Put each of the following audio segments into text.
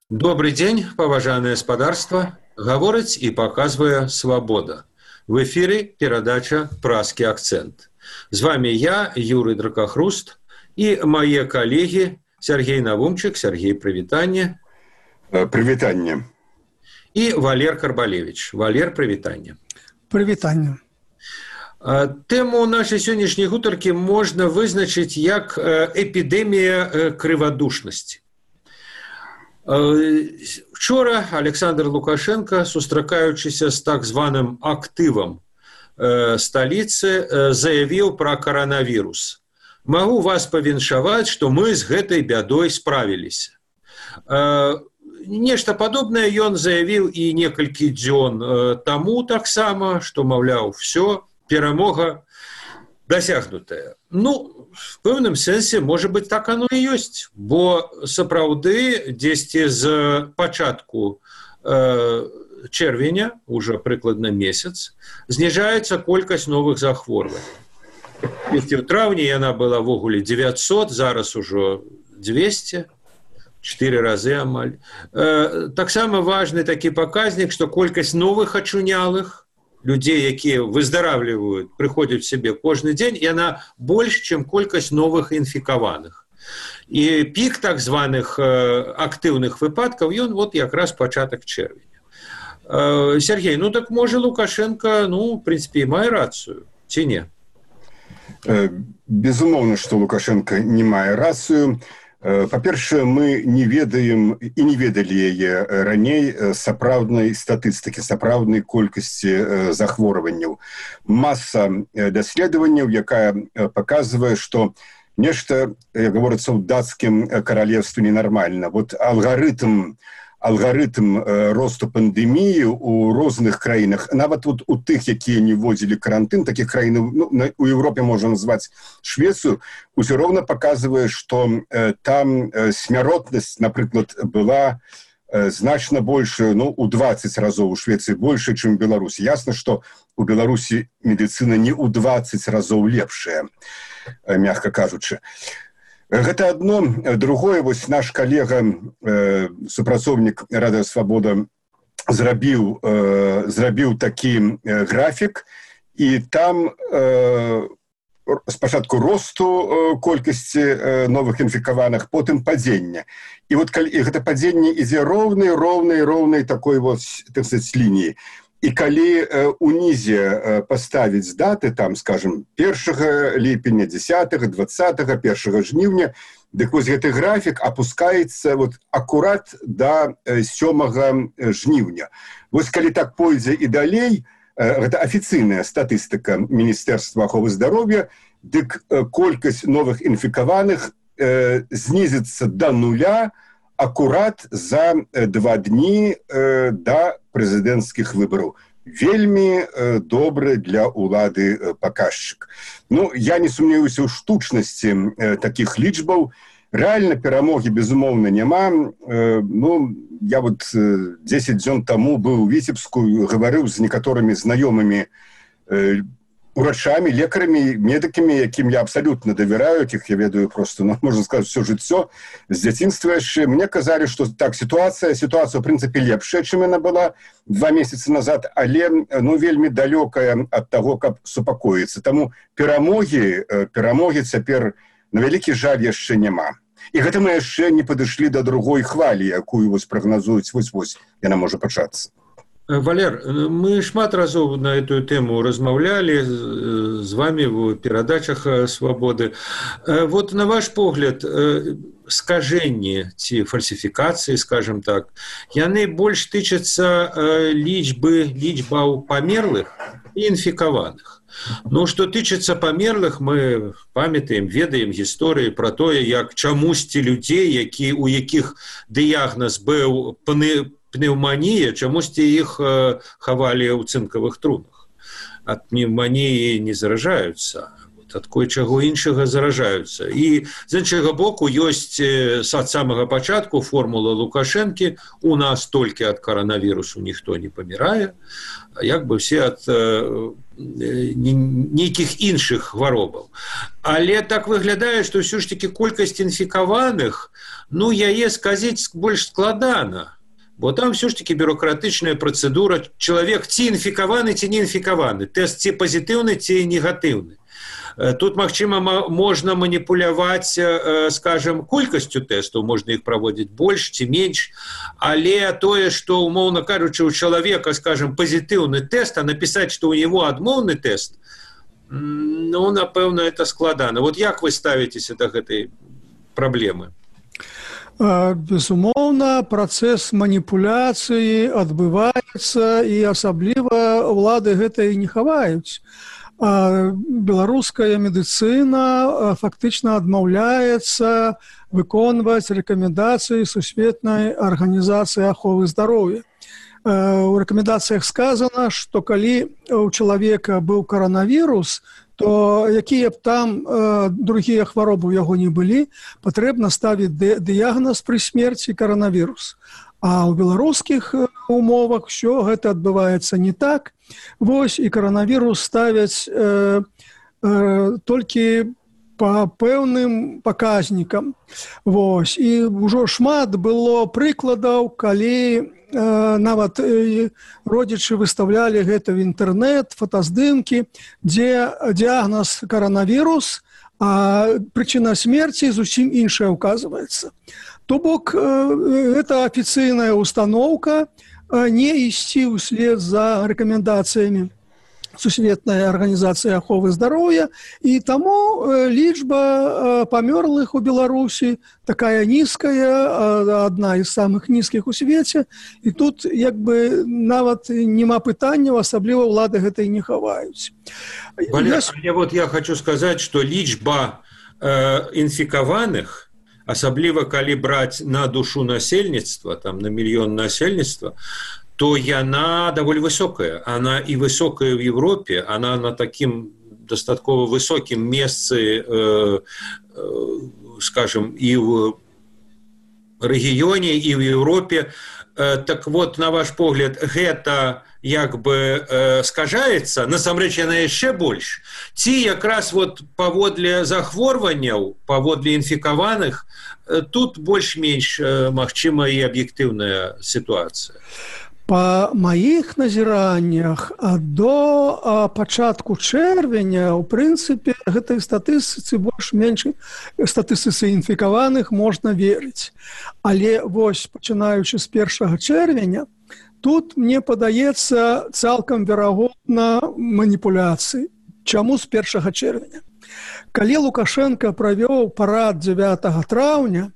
Добрый день, поважанае спадарства. Гаворыць і паказвае свабода. В эфире перадача «Празкі акцент». З вами я, Юрий Дракахруст, и мои коллеги Сергей Навумчик. Сергей, привитание. Привитание. И Валер Карбалевич. Валер, привитание. Привитание. Тему нашей сегодняшней гутаркі можно вызначить как эпидемия криводушности. Вчора Александр Лукашенко, сустракаючыся з так званым актывам сталіцы, заявіў пра коронавірус. Магу вас павіншаваць, што мы з гэтай бядой справіліся. Нешта падобнае ён заявіў і некалькі дзён таму таксама, што, маўляў, всё, перамога дасягнутая. В пэўным сэнсе, можа быць, так оно і ёсць, бо сапраўды дзесьці з пачатку чэрвеня, уже прыкладна месяц, зніжаецца колькасць новых захворванняў. В траўні яна была ввогуле 900, зараз ужо 200, 4 разы амаль. Таксама важны такі паказнік, што колькасць новых ачунялых, людей, якія выздаравліваюць, прыходзяць в себе кожны дзень, яна больш, чым колькасць новых інфікаваных. І пік так званых актыўных выпадкаў, ён вот якраз пачатак чэрвеня. Сергей, так можа Лукашенко, в прынцыпе, мае рацыю, ці не? Безумоўна, што Лукашенко не мае рацыю. Па-першае, мы не ведаем і не ведалі яе раней сапраўднай статыстыкі, сапраўднай колькасці захворванняў. Маса даследаванняў, якая паказвае, што нешта, як гаворыцца ў дацкім каралевстве, ненармальна. Вот алгарытм росту пандэміі ў розных краінах, нават у тых, якія не вводзілі карантын, такіх краін у Европе можна назваць Швецыю, усё роўна паказвае, што там смяротнасць, напрыклад, была значна большая, у 20 разоў у Швецыі большая, чым у Беларусі. Ясна, што у Беларусі медыцына не ў 20 разоў лепшая, мягка кажучы. Гэта одно. Другое, вось наш калега, супрацоўнік Радыё Свабода, зрабіў такі графік, і там спачатку росту колькасці новых інфікаваных, потым падзення. І гэта падзенне ідзе роўнай такой вот, так сказать, лініі. І калі унізе паставіць даты, там, скажем, 1 ліпеня, 10, 20, 1 жніўня, дык вось гэты графік апускаецца вот акурат да 7 жніўня. Вось калі так пойдзе і далей, гэта афіцыйная статыстыка Міністэрства аховы здароўя, дык колькасць новых інфікаваных знізіцца да нуля акурат за 2 дні да прэзідэнцкіх выбараў. Вельмі добры для улады паказчык. Я не сумневаюся ў штучнасці такіх лічбаў. Рэальна перамогі, безумоўна, няма. Я вот 10 дзён таму быў у Віцебску, гаварыў з некаторымі знаёмымі урачамі, лекарамі, медыкамі, якім я абсалютна давяраю, якіх я ведаю просто, можна сказаць, всё жыццё, з дзяцінства яшчэ. Мне казалі, што так, сітуацыя, ў прынцыпе, лепшая, чым яна была 2 месяцы назад, але вельмі далёкая ад таго, каб супакоіцца. Таму перамогі цяпер, на вялікі жаль, яшчэ няма. І гэта мы яшчэ не падышлі да другой хвалі, якую вось прагназуюць, вось яна можа пачацца. Валер, мы шмат разоў на эту тему размаўлялі з вами в перадачах «Свабоды». Вот на ваш погляд, скажэнні ці фальсіфікацыі, скажем так, яны больш тычацца лічбаў памерлых і інфікаваных. Што тычыцца памерлых, мы памятаем, ведаем гісторыі пра тое, як чамусьці людзей, у якіх дыягназ быў пнеўманія, чамусьці іх хавалі ў цынкавых трунах. Ад пнеўманіі не заражаюцца, ад кое-чаго іншага заражаюцца. І з іншага боку ёсць ад самага пачатку формула Лукашэнкі: у нас толькі ад каранавірусу ніхто не памірае, як бы все ад нейкіх іншых хваробаў. Але так выглядае, што ўсё ж такі колькасць інфікаваных, яе сказаць больш складана. Бо там все ж таки бюрократычная працэдура. Чалавек ці інфікаваны, ці не інфікаваны. Тэст ці пазітыўны, ці негатыўны. Тут, магчыма, можна маніпуляваць, скажем, колькасцю тэстаў, можна іх праводзіць больш ці менш, але тое, што, умоўна кажучы, у чалавека, скажем, пазітыўны тэст, а напісаць, што ў него адмоўны тэст, напэўна, это складана. Вот як вы ставіцеся да гэтай праблемы? Безумоўна, працэс маніпуляцыі адбываецца, і асабліва ўлады гэта і не хаваюць. Беларуская медыцына фактычна адмаўляецца выконваць рэкамендацыі Сусветнай арганізацыі аховы здароўя. У рэкамендацыях сказана, што калі у чалавека быў каранавірус, то якія б там другія хваробы ў яго не былі, патрэбна ставіць дыягназ пры смерці каранавірус. А ў беларускіх умовах ўсё гэта адбываецца не так. Вось, і каранавірус ставяць толькі па пэўным паказнікам. Вось, і ўжо шмат было прыкладаў, калі нават родзічы выставлялі гэта в інтэрнэт, фотаздымкі, дзе дыягназ каранавірус, а прычына смерці зусім іншая ўказваецца. То бок, гэта афіцыйная установка не ісці ўслед за рэкамендацыямі Сусветнай арганізацыі аховы здароўя, і таму лічба памёрлых у Беларусі такая нізкая, адна з самых нізкіх у свеце, і тут як бы нават няма пытанняў, асабліва ўлады гэта і не хаваюць. Я хочу сказаць, што лічба інфікаваных, асабліва калі браць на душу насельніцтва, там на мільён насельніцтва, то яна даволі высокая. Она і высокая в Европе, она на такім дастаткова высокім месцы, скажем, і в рэгіёне, і в Европе. Так вот, на ваш погляд, гэта як бы скажаецца, насамрэч яна яшчэ больш, ці якраз вот паводле захворванняў, паводле інфікаваных, тут больш-менш магчыма і аб'ектыўная сітуацыя? Па маіх назіраннях до пачатку чэрвеня, у прынцыпе, гэтай статыстыцы больш-менш, статыстыцы інфікаваных можна верыць. Але вось, пачынаючы з 1 чэрвеня, тут, мне падаецца, цалкам верагодна маніпуляцыі. Чаму з 1 чэрвеня? Калі Лукашенко правёў парад 9 траўня,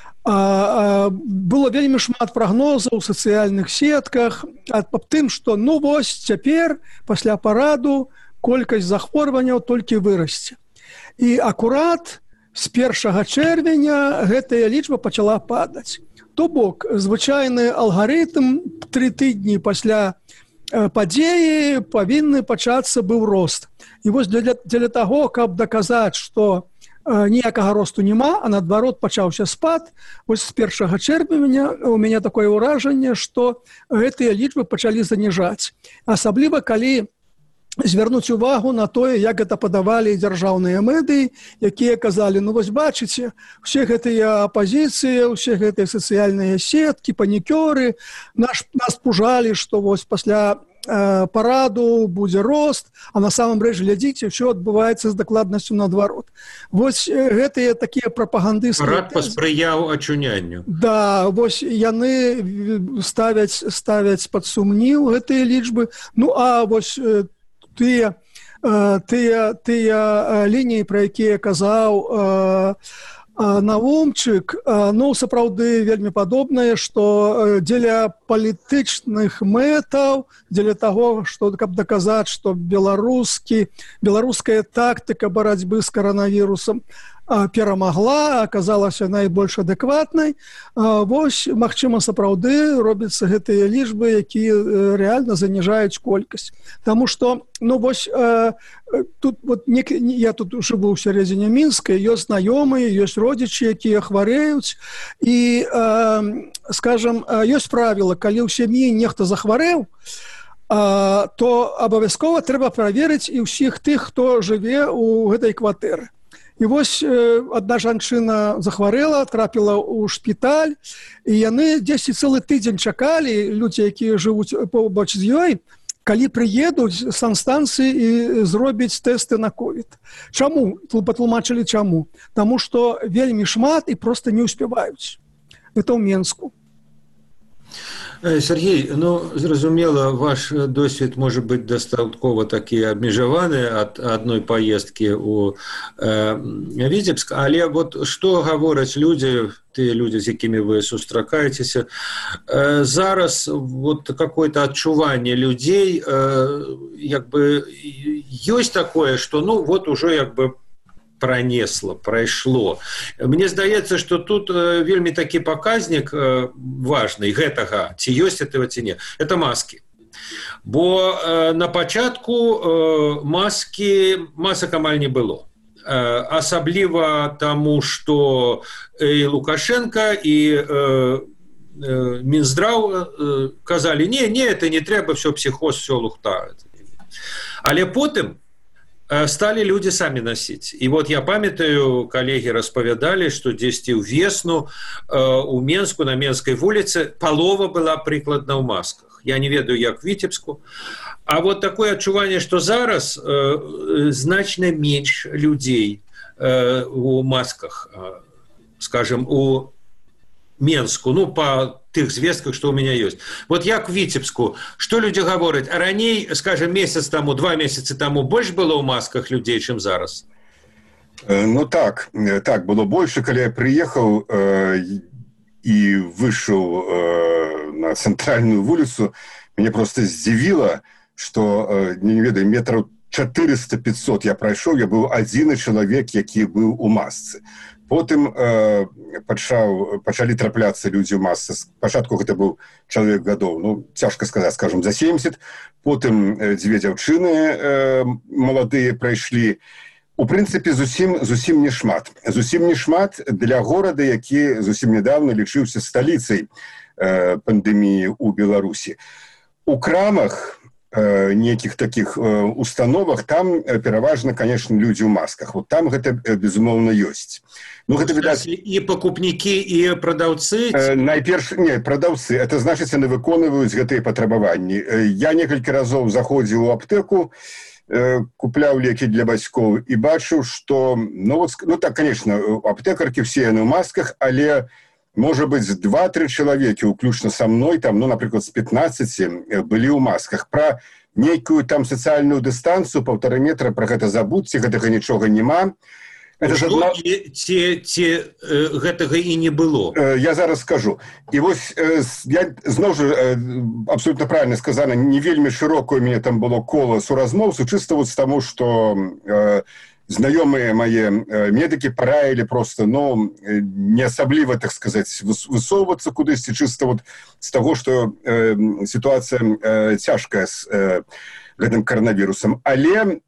было вельмі шмат прагнозаў у сацыяльных сетках аб тым, што вось цяпер пасля параду колькасць захворванняў толькі вырасце. І акурат з 1 чэрвеня гэтая лічба пачала падаць. То бок, звычайны алгарытм 3 тыдні пасля падзеі павінны пачацца быў рост. І вось для таго, каб даказаць, што ніякага росту няма, а наадварот пачаўся спад, вось з 1 чэрвеня у мяне такое ўражанне, што гэтыя лічбы пачалі заніжаць. Асабліва, калі звярнуць увагу на тое, як гэта падавалі дзяржаўныя медыі, якія казалі, вось бачыце, усе гэтыя апазіцыі, усе гэтыя сацыяльныя сеткі, панікёры, нас пужалі, што вось пасля параду будзе рост, а на самом рэч, глядзіце, ўсё адбываецца з дакладнасцю наадварот. Вось гэтыя такія прапагандысцкія... Парад паспрыяў ачунянню. Да, вось яны ставяць пад сумнеў гэтыя лічбы. А вось тыя лініі, пра якія казаў Наумчык, сапраўды вельмі падобнае, што дзеля палітычных мэтаў, дзеля таго, каб даказаць, што беларуская тактыка барацьбы з каранавірусам перамагла, аказалася найбольш адэкватнай. Вось, магчыма, сапраўды робяцца гэтыя лічбы, якія рэальна заніжаюць колькасць. Таму што, ну вось, тут вот я тут жыву ў сярэдзіне Мінска, ёсць знаёмыя, ёсць родзічы, якія хварэюць, і, скажам, ёсць правіла, калі ў сям'і нехта захварэў, то абавязкова трэба праверыць і ўсіх тых, хто жыве ў гэтай кватэры. І вось адна жанчына захварэла, трапіла ў шпіталь, і яны дзесьці цэлы тыдзень чакалі, людзі, якія жывуць побач з ёй, калі прыедуць санстанцыі і зробяць тэсты на ковід. Чаму? Патлумачылі чаму. Таму што вельмі шмат і проста не ўспяваюць. Гэта ў Менску. Сергей, ну, зразумела, ваш досвід може бути дастаткова такі абмежаваны ад адной паездкі ў Віцебск, але вот што гавораць людзі, тыя людзі, з якімі вы сустракаецеся, зараз вот какое-то адчуванне людзей, як бы ёсць такое, што ну вот ужо як бы пронесло, прайшло. Мне здаецца, што тут вельмі такі паказнік важны гэтага, ці ёсць этого, ці не. Это маски. Бо на пачатку масак амаль не было. Асабліва таму, што і Лукашенко, і Мінздраў казалі, не, это не трэба, все психоз, все лухта. Але потым стали люди сами носить. И вот я памятаю, коллеги распавядали, что дзесьці ўвесну у Менску, на Менской вуліцы, палова была прыкладна ў масках. Я не ведаю, як в Віцебску. А вот такое адчуванне, что зараз значна менш людзей у масках, скажем, у Менску, ну, по тых звестках, что у меня есть. Вот як в Віцебску, что люди говорят? А раней, скажем, месяц тому, 2 месяца тому больше было у масках людей, чем зараз? Ну так было больше, когда я приехал и вышел на центральную улицу, меня просто здзівіла, что, не ведаю, метров 400-500 я пройшоў, я был один человек, які был у масцы. Потым пачалі трапляцца людзі ў масцы. Спачатку гэта быў чалавек гадоў, ну, цяжка сказаць, скажем, за 70. Потым 2 дзяўчыны маладыя прайшлі. У прынцыпе, зусім не шмат. Зусім не шмат для горада, які зусім недавно лічыўся сталіцай пандэміі ў Беларусі. У крамах, неких таких установах, там пераважна, конечно, людзі ў масках. Вот там гэта, безумоўна, ёсць. Ну, гэта, відаць... І пакупнікі, і прадаўцы? Найперш, не, прадаўцы. Это значыць, яны выконваюць гэтыя патрабаванні. Я некалькі разоў заходзіў у аптэку, купляў лекі для бацькоў і бачыў, што... Ну, так, конечно, аптэкаркі все яны ў масках, але... Может быть, 2-3 человеки, уключно со мной, там, ну, например, с 15, были у масках. Про некую там социальную дистанцию, 1,5 метра, про это забудьте, гэтага ничего нема. Это же гэтага и не было. Я зараз скажу. И вот я, зноў же, абсолютно правильно сказано, не вельмі широкое у меня там было коло суразмоўцаў, чисто вот с тому, что... Знаёмыя мае медыкі параілі просто, ну, не асабліва, так сказаць, высоўвацца кудысьці, чыста вот з таго, што сітуацыя цяжкая з гэтым каранавірусам. Але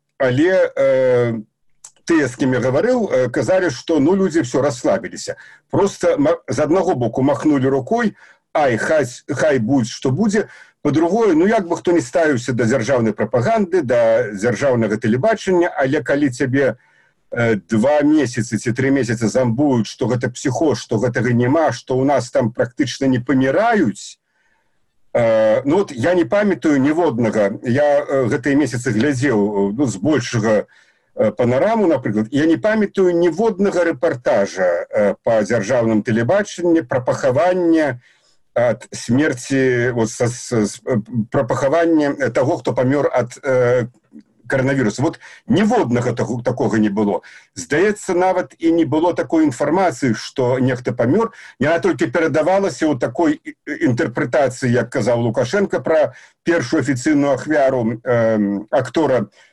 тыя, з кім я гаварыў, казалі, што, ну, людзі все расслабіліся. Просто з аднаго боку махнулі рукой, хай будь, што будзе. По-другое, ну, як бы хто не ставіўся да дзяржаўнай прапаганды, да дзяржаўнага тэлебачання, але калі цябе 2 месяцы ці 3 месяцы замбуюць, што гэта псіхоз, што гэтага няма, што ў нас там практычна не паміраюць, ну, вот я не памятаю ніводнага, я гэтыя месяцы глядзеў, ну, збольшага панораму, напрыклад, я не памятаю ніводнага рэпартажа па дзяржаўным тэлебачанні пра пахаванне от смерти, вот, про пахаванне того, кто помер от коронавируса. Вот ніводнага такого не было. Здаецца, нават і не было такой інфармацыі, што нехта памёр. Яна толькі перадавалася ў такой інтэрпрэтацыі, як казаў Лукашенко, пра першую афіцыйную ахвяру актора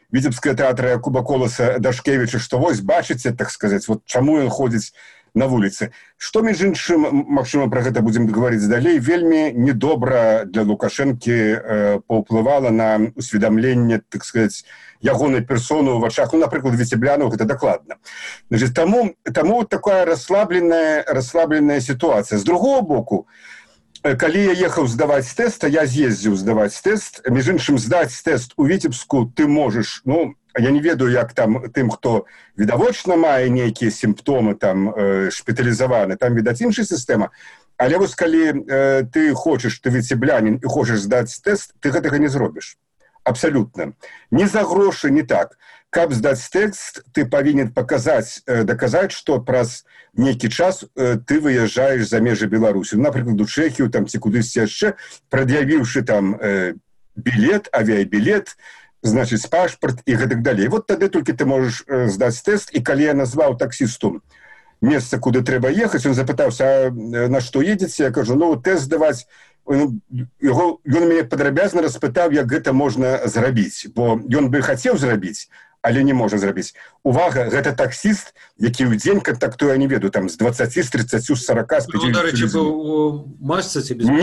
Віцебскага тэатра Якуба Коласа Дашкевіча, што вось бачыце, так сказаць, вот чаму ён ходзіць на вуліцы. Што, між іншым, магчыма, пра гэта будзем гаварыць далей, вельмі недобра для Лукашэнкі паўплывала на усведамленне, так сказаць, ягонай персоны ў вачах, ну, напрыклад, віцеблянаў, гэта дакладна. Значит, таму такая расслабленая сітуацыя. З другого боку, калі я ехаў здаваць тэст, а я з'ездзіў здаваць тэст, між іншым, здаць тэст у Віцебску ты можаш, ну, я не ведаю, як там тым, хто відавочна мае нейкія сімптомы там шпіталізаваны, там, відаць, іншая сістэма. Але вось калі ты хочаш, ты віцеблянін і хочаш здаць тэст, ты гэтага не зробіш. Абсолютно. Ні за грошы, ні так. Каб здаць тэкст, ты павінен даказаць, што праз нейкі час ты выязджаеш за межы Беларусі. Напрыклад, у Чэхію там, ці кудысьці яшчэ, прад'явіўшы там білет, авіябілет, значыць, пашпарт і гэтак далей. Вот тады толькі ты можаш здаць тэст, і калі я назваў таксісту месца, куды трэба ехаць, ён запытаўся, на што едзеце? Я кажу, ну, тэст здаваць. Ён мяне падрабязна распытаў, як гэта можна зрабіць, бо ён бы хацеў зрабіць, але не можа зрабіць. Увага, гэта таксіст, які ў дзень кантактуе, я не ведаю, там, з 20, з 30, з 40, з 50. Ну, дарэчы, быў у масцы ці без?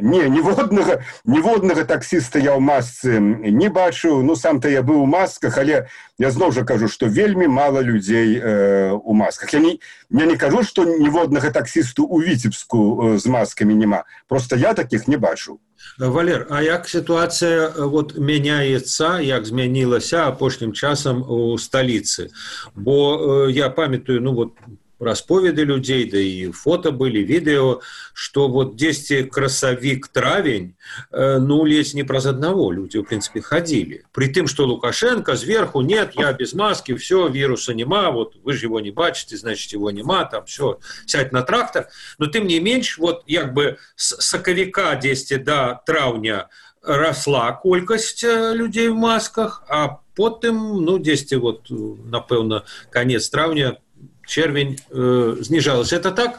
Ніводнага таксіста я ў масцы не бачыў, ну, сам-то я быў у масках, але я зноў жа кажу, што вельмі мала людзей у масках. Я не кажу, што ніводнага таксісту ў Віцебску з маскамі няма, просто я такіх не бачыў. Валер, а як сітуацыя вот мяняецца, як змянілася апошнім часам у сталіцы? Бо я памятаю, ну вот расповеды людзей, да і фото былі, відэо, што вот дзесьці красавік-травень, ну, ледзь не праз аднаго людзі, в принципе, ходили. При тым, што Лукашенко сверху, нет, я без маски, все, вируса нема, вот вы же его не бачите, значит, его нема, там все, сядь на трактор. Но тым не менш, вот як бы с сакавіка дзесьці до траўня росла колькасць людзей в масках, а потым, ну, дзесьці вот, напэўна, канец траўня, чэрвень зніжалася. Это так?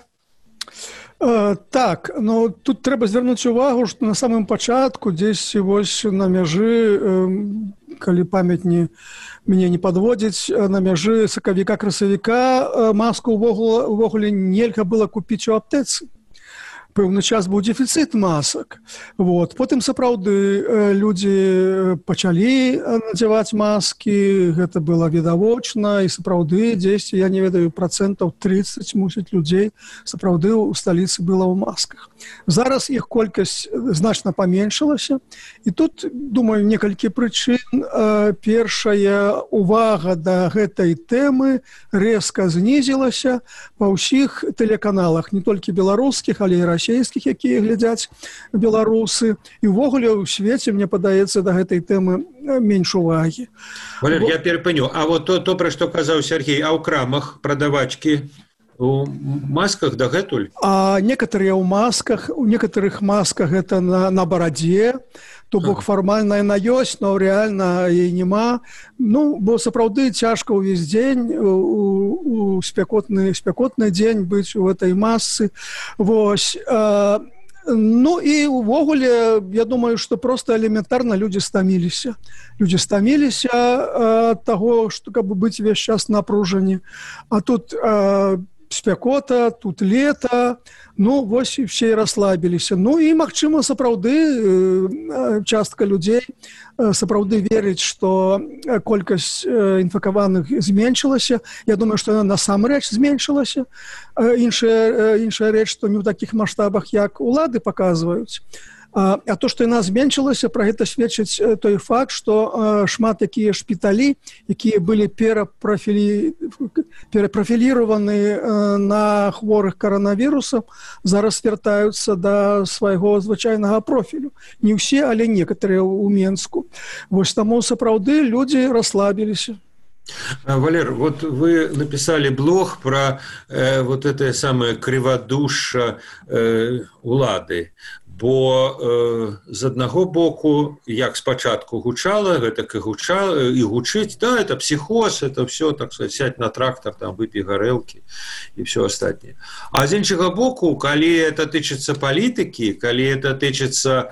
Так, но тут трэба звярнуць увагу, што на самым пачатку дзесь вось на мяжы, калі памяць мяне не падводзіць, на мяжы сакавіка-красавіка маску увогуле нельга было купіць у аптэцы. Пэўны час быў дэфіцыт масак. Вот. Потым сапраўды людзі пачалі надзяваць маскі, гэта было відавочна, і сапраўды дзесьці, я не ведаю, 30% мусіць людзей сапраўды ў сталіцы была ў масках. Зараз іх колькасць значна паменшылася, і тут, думаю, некалькі прычын. Першая увага да гэтай тэмы рэзка знізілася па ўсіх тэлеканалах, не толькі беларускіх, але і расійскіх, якія глядзяць беларусы. І ўвогуле ў свеце, мне падаецца, да гэтай тэмы менш увагі. Валер, я перапыню. А вот то, пра што казаў Сергей, а ў крамах прадавачкі у масках дагэтуль? А некаторыя ў масках, у некаторых масках гэта на барадзе, то бок фармальна яна ёсць, но рэальна яе няма. Ну, бо сапраўды цяжка ўвесь дзень, у спякотны дзень быць у этой масцы. Вось. Ну і увогуле, я думаю, што проста элементарна людзі стаміліся. Людзі стаміліся ад таго, што каб быць увесь час напружані. А тут спякота, тут лета, ну, вось і все расслабіліся. Ну, і, магчыма, сапраўды частка людзей сапраўды верыць, што колькасць інфікаваных зменшылася. Я думаю, што яна насамрэч зменшылася. Іншая рэч, што не ў такіх маштабах, як улады паказваюць. А то, што яна зменшылася, пра гэта сведчыць той факт, што шмат такія шпіталі, якія былі перапрафіліраваны на хворых каранавірусам, зараз вяртаюцца да свайго звычайнага профілю. Не ўсе, але некаторыя ў Менску. Вось таму сапраўды людзі расслабіліся. Валер, вот вы написали блог про вот это самое криводушие улады. Бо з аднаго боку, як спачатку гучала, гэтак і гучала, і гучыць, да, это психоз, это все, так сказать, сядь на трактор, там, выпей гарэлкі і все астатняе. А з іншага боку, калі это тычыцца палітыкі, калі это тычыцца,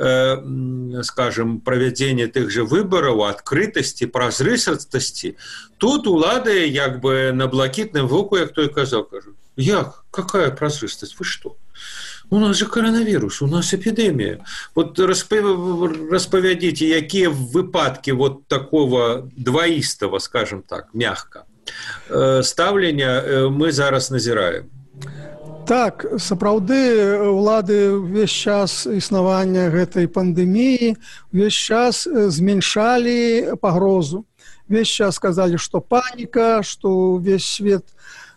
скажем, правядзення тых же выбараў, адкрытасці, празрыстасці, тут улады як бы на блакітным воку, як той казаў, кажу, як? Какая празрыстасць? Вы што? У нас же коронавирус, у нас эпидемия. Вот распавядите, якія выпадки вот такого двоистого, скажем так, мягко, ставлення мы зараз назіраем? Так, сапраўды, улады ўвесь час існавання гэтай пандэміі, увесь час зменшалі пагрозу. Увесь час сказалі, што паніка, што ўвесь свет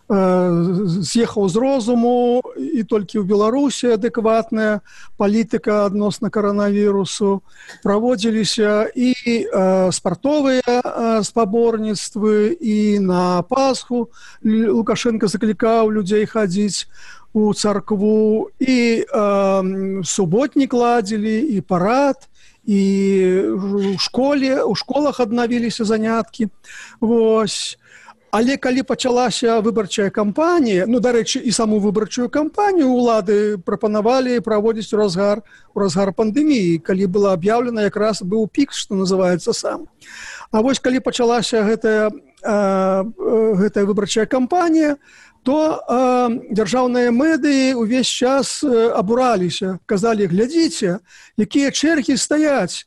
з'ехаў з розуму, і толькі ў Беларусі адэкватная палітыка адносна каранавірусу. Праводзіліся і спартовыя спаборніцтвы, і на Пасху Лукашенко заклікаў людзей хадзіць у царкву, і суботнік ладзілі, і парад, і ў школах аднавіліся заняткі. Вось. Але калі пачалася выбарчая кампанія, ну, дарэчы, і саму выбарчую кампанію улады прапанавалі праводзіць у разгар пандэміі, калі была аб'яўлена, якраз быў пік, што называецца, сам. А вось калі пачалася гэтая выбарчая кампанія, то дзяржаўныя медыі ўвесь час абураліся, казалі, глядзіце, якія чэргі стаяць,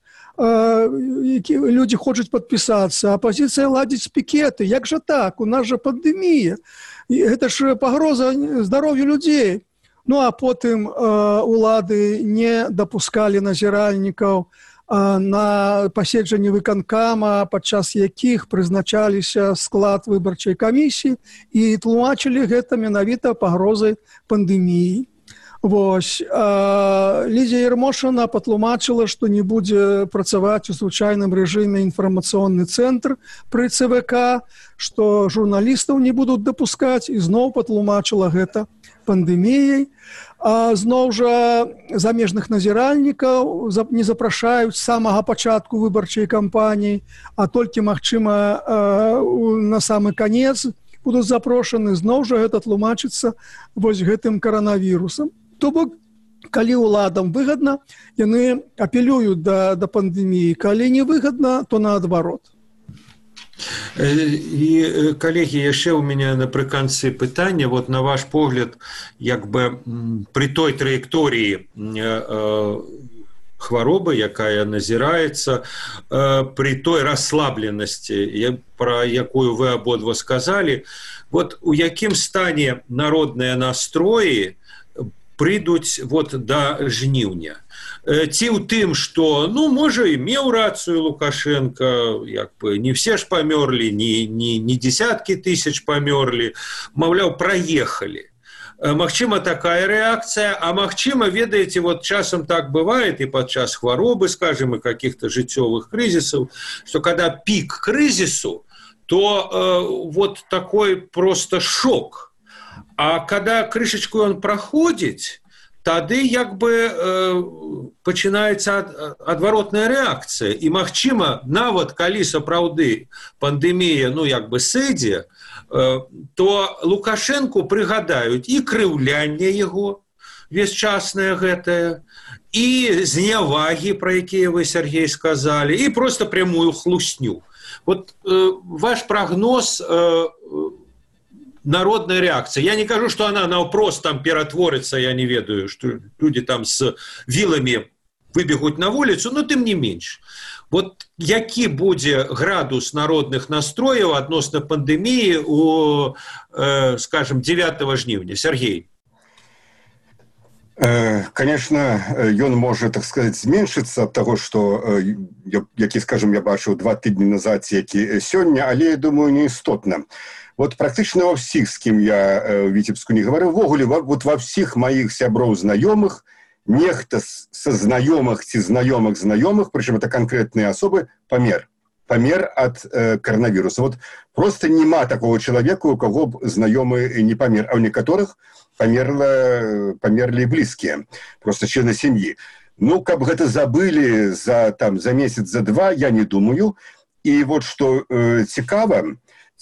люди хочуць падпісацца, апозіцыя ладзіць пікеты. Як жа так? У нас жа пандэмія. Гэта ж пагроза здароўю людзей. Ну, а потым улады не дапускалі назіральнікаў на паседжанні выканкама, падчас якіх прызначаліся склад выбарчай камісіі, і тлумачылі гэта менавіта пагрозай пандэміі. Вось. Лідія Ярмошина патлумачыла, што не будзе працаваць у звычайным рэжыме інфармацыйны цэнтр пры ЦВК, што журналістаў не будуць дапускаць, і зноў патлумачыла гэта пандэміяй. Зноў жа замежных назіральнікаў не запрашаюць з самага пачатку выбарчай кампаніі, а толькі, магчыма, на самы канец будуць запрошаны. Зноў жа гэта тлумачыцца вось гэтым каранавірусам. То бок, калі ўладам выгадна, яны апелююць да пандэміі. Калі не выгадна, то наадварот. І, калегі, яшчэ ў мяне напрыканцы пытання, вот на ваш погляд, як бы пры той траекторыі хваробы, якая назіраецца, пры той расслабленасці, пра якую вы абодва сказалі, вот у якім стане народныя настроі прыйдуць вот да жніўня? Ці ў тым, што, ну, можа, і меў рацыю Лукашенко, як бы не все ж памёрлі, не десяткі тысяч памёрлі, маўляў, праехалі. Магчыма, такая рэакцыя, а магчыма, ведаеце, вот часам так бывает и падчас хваробы, скажем, и каких-то жыццёвых крызисов, что когда пик кризису, то вот такой просто шок. А когда крышечку он проходит, тады як бы пачынаецца адваротная рэакцыя. І магчыма, нават калі сапраўды пандэмія, ну, як бы сыдзе, то Лукашенку прыгадаюць і крыўлянне яго весьчаснае гэтае, і знявагі, пра якія вы, Сергей, сказалі, і просто прямую хлусню. Вот ваш прогноз народная реакция. Я не кажу, что она навпрост там ператворится, я не ведаю, что люди там с вилами выбегут на улицу, но тем не меньше. Вот які будзе градус народных настроев адносна пандемии у, скажем, 9 жніўня? Сергей. Конечно, ён можа, так сказать, зменшыцца ад таго, што, які, скажем, я бачыў 2 тыдні назад, які сёння, але, я думаю, не істотна. Вот практычна ва ўсіх, з кім я в Віцебску не гаварыў, ввогуле, вот ва ўсіх маіх сяброў знаёмых, нехта са знаёмых ці знаёмых, прычым это канкрэтныя асобы, памер. памер ад коронавируса. Вот просто нема такого человека, у кого б знаёмы не памер, а у некаторых памерлі блізкія, просто члены сям'і. Ну, каб гэта забылі за месяц, за два, я не думаю. І вот што цікава,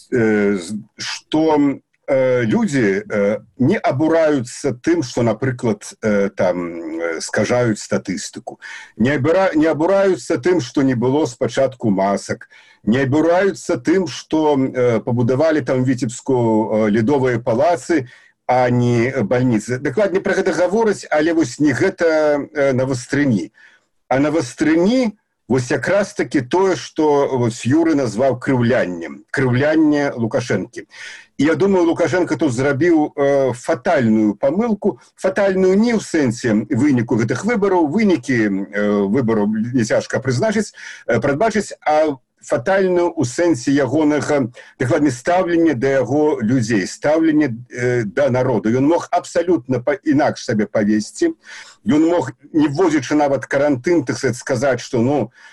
што люди не абураюцца тым, што, напрыклад, скажаюць статыстыку. Не абураюцца тым, што не было спачатку масак. Не абураюцца тым, што пабудавалі там Віцебску ледовыя палацы, а не бальніцы. Дакладней пра гэта гавораць, але вось не гэта на вастрыні. А на вастрыні вось якраз таки тое, што Юры назваў крыўлянне Лукашэнкі. І я думаю, Лукашенко тут зрабіў фатальную памылку, фатальную не ў сэнсе выніку гэтых выбараў, вынікі выбараў не цяжка прадбачыць, а фатальную ў сэнсе ягонага, дакладней, стаўлення да яго людзей, стаўлення да народу. Ён мог абсалютна інакш сабе павесці. Ён мог, не вводзячы нават карантын, так сказаць, што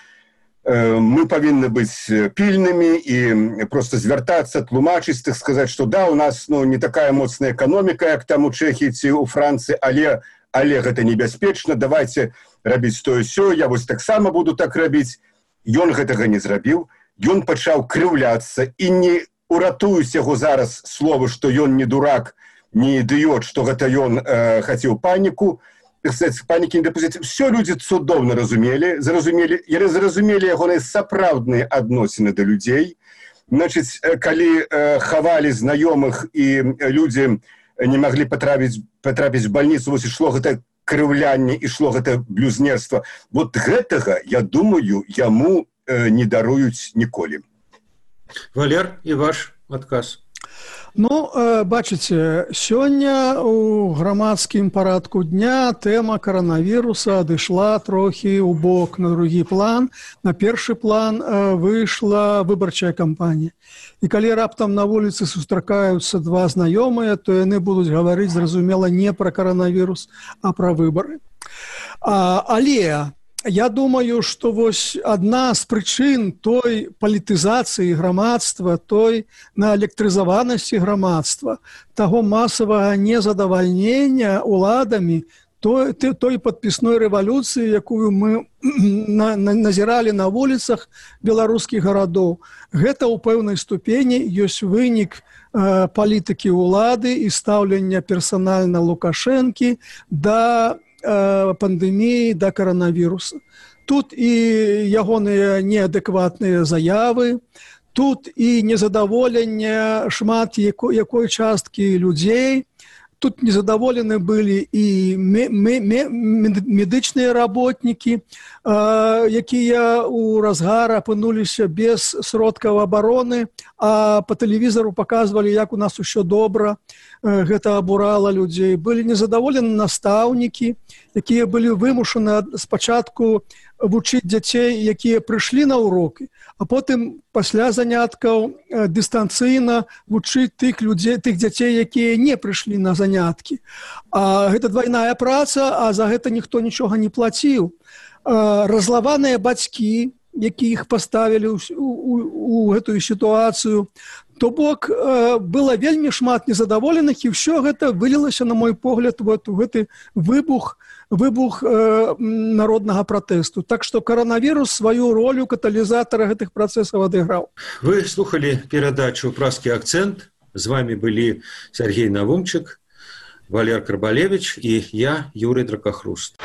мы павінны быць пільнымі і просто звяртацца, тлумачыць, так сказаць, што да, у нас не такая моцная эканоміка, як там у Чэхіі ці ў Францыі, але гэта небяспечна, давайте рабіць тое-сё, я вось таксама буду так рабіць. Ён гэтага не зрабіў, ён пачаў крыўляцца, і не уратуюць яго зараз словы, што ён не дурак, не ідыёт, што гэта ён хацеў паніку, панікі не дапусціць. Все людзі цудоўна зразумелі ягоныя сапраўдныя адносіны да людзей. Значыць, калі хавалі знаёмых і людзі не маглі патрапіць в бальніцу, вось ішло гэта крыўлянне, ішло гэта блюзнерства. Вот гэтага, я думаю, яму не даруюць ніколі. Валер, і ваш адказ. Ну, бачыце, сёння у грамадскім парадку дня тэма каранавіруса адышла трохі ў бок на другі план. На першы план выйшла выбарчая кампанія. І калі раптам на вуліцы сустракаюцца два знаёмыя, то яны будуць гаварыць, зразумела, не пра каранавірус, а пра выбары. Але я думаю, што вось адна з прычын той палітызацыі грамадства, той наэлектрызаванасці грамадства, таго масавага незадавальнення ўладамі, той падпісной рэвалюцыі, якую мы назіралі на вуліцах беларускіх гарадоў. Гэта ў пэўнай ступені ёсць вынік палітыкі ўлады і стаўлення персанальна Лукашэнкі да пандэміі, да каранавіруса. Тут і ягоныя неадэкватныя заявы, тут і незадаволенне шмат якой часткі людзей, тут незадаволены былі і медычныя работнікі, якія ў разгар апынуліся без сродкаў абароны, а па тэлевізару паказвалі, як у нас усё добра. Гэта абурала людзей. Былі незадаволены настаўнікі, якія былі вымушаны спачатку вучыць дзяцей, якія прыйшлі на урокі, а потым пасля заняткаў дыстанцыйна вучыць тых дзяцей, якія не прыйшлі на заняткі. Гэта двайная праца, а за гэта ніхто нічога не плаціў. Разлаваныя бацькі, якіх паставілі ў гэтую сітуацыю. То бок, было вельмі шмат незадаволеных, і ўсё гэта вылілася, на мой погляд, у гэты выбух народнага пратэсту. Так што каранавірус сваю ролю каталізатара гэтых працэсаў адыграў. Вы слухалі перадачу «Празкі акцэнт». З вами былі Сергей Навумчык, Валер Карбалевич і я, Юрий Дракахруст.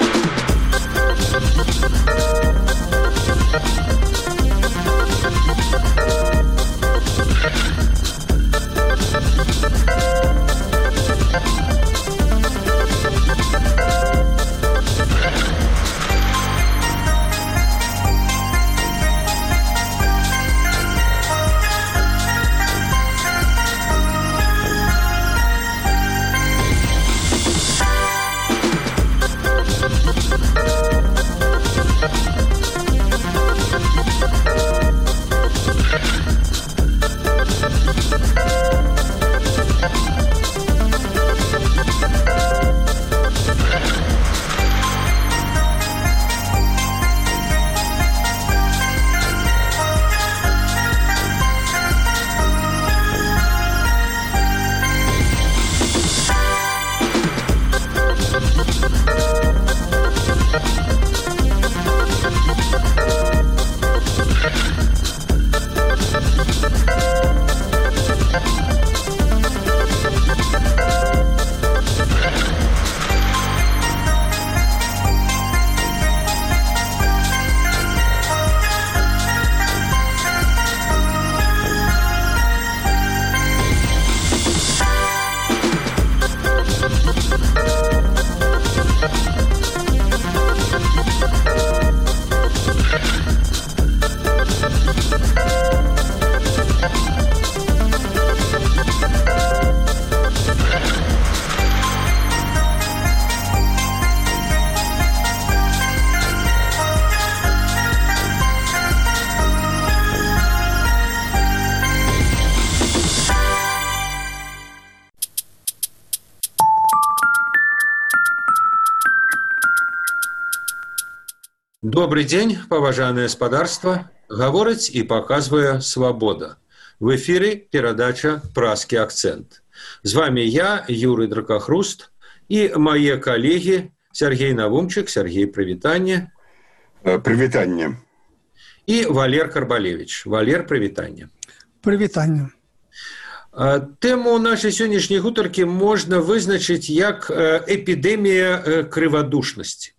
Добрый день, поважанае спадарства. Гаворыць і паказвае «Свабода». В эфире передача «Празкі акцент». З вами я, Юрий Дракохруст, и мои коллеги Сергей Навумчик. Сергей, привитание. Привитание. И Валер Карбалевич. Валер, привитание. Привитание. Тему нашей сегодняшней гутарки можно вызначить как эпидемия криводушности.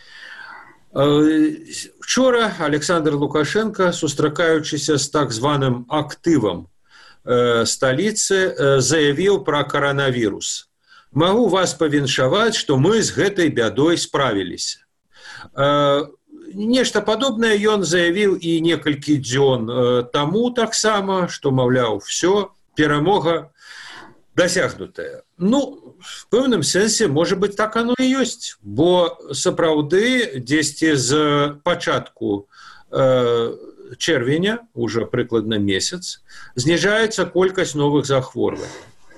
Вчора Александр Лукашенко, сустракаючыся з так званым актывам столицы, заявил про коронавирус. Могу вас повіншаваць, что мы с гэтай бядой справились. Нешта падобнае ён заявил и некалькі дзён тому таксама, что, маўляў, все, перамога дасягнутая. Ну, в пэўным сэнсе, может быть, так оно и есть, бо сапраўды дзесьці з пачатку чэрвеня, уже прыкладна месяц, зніжаецца колькасць новых захворванняў.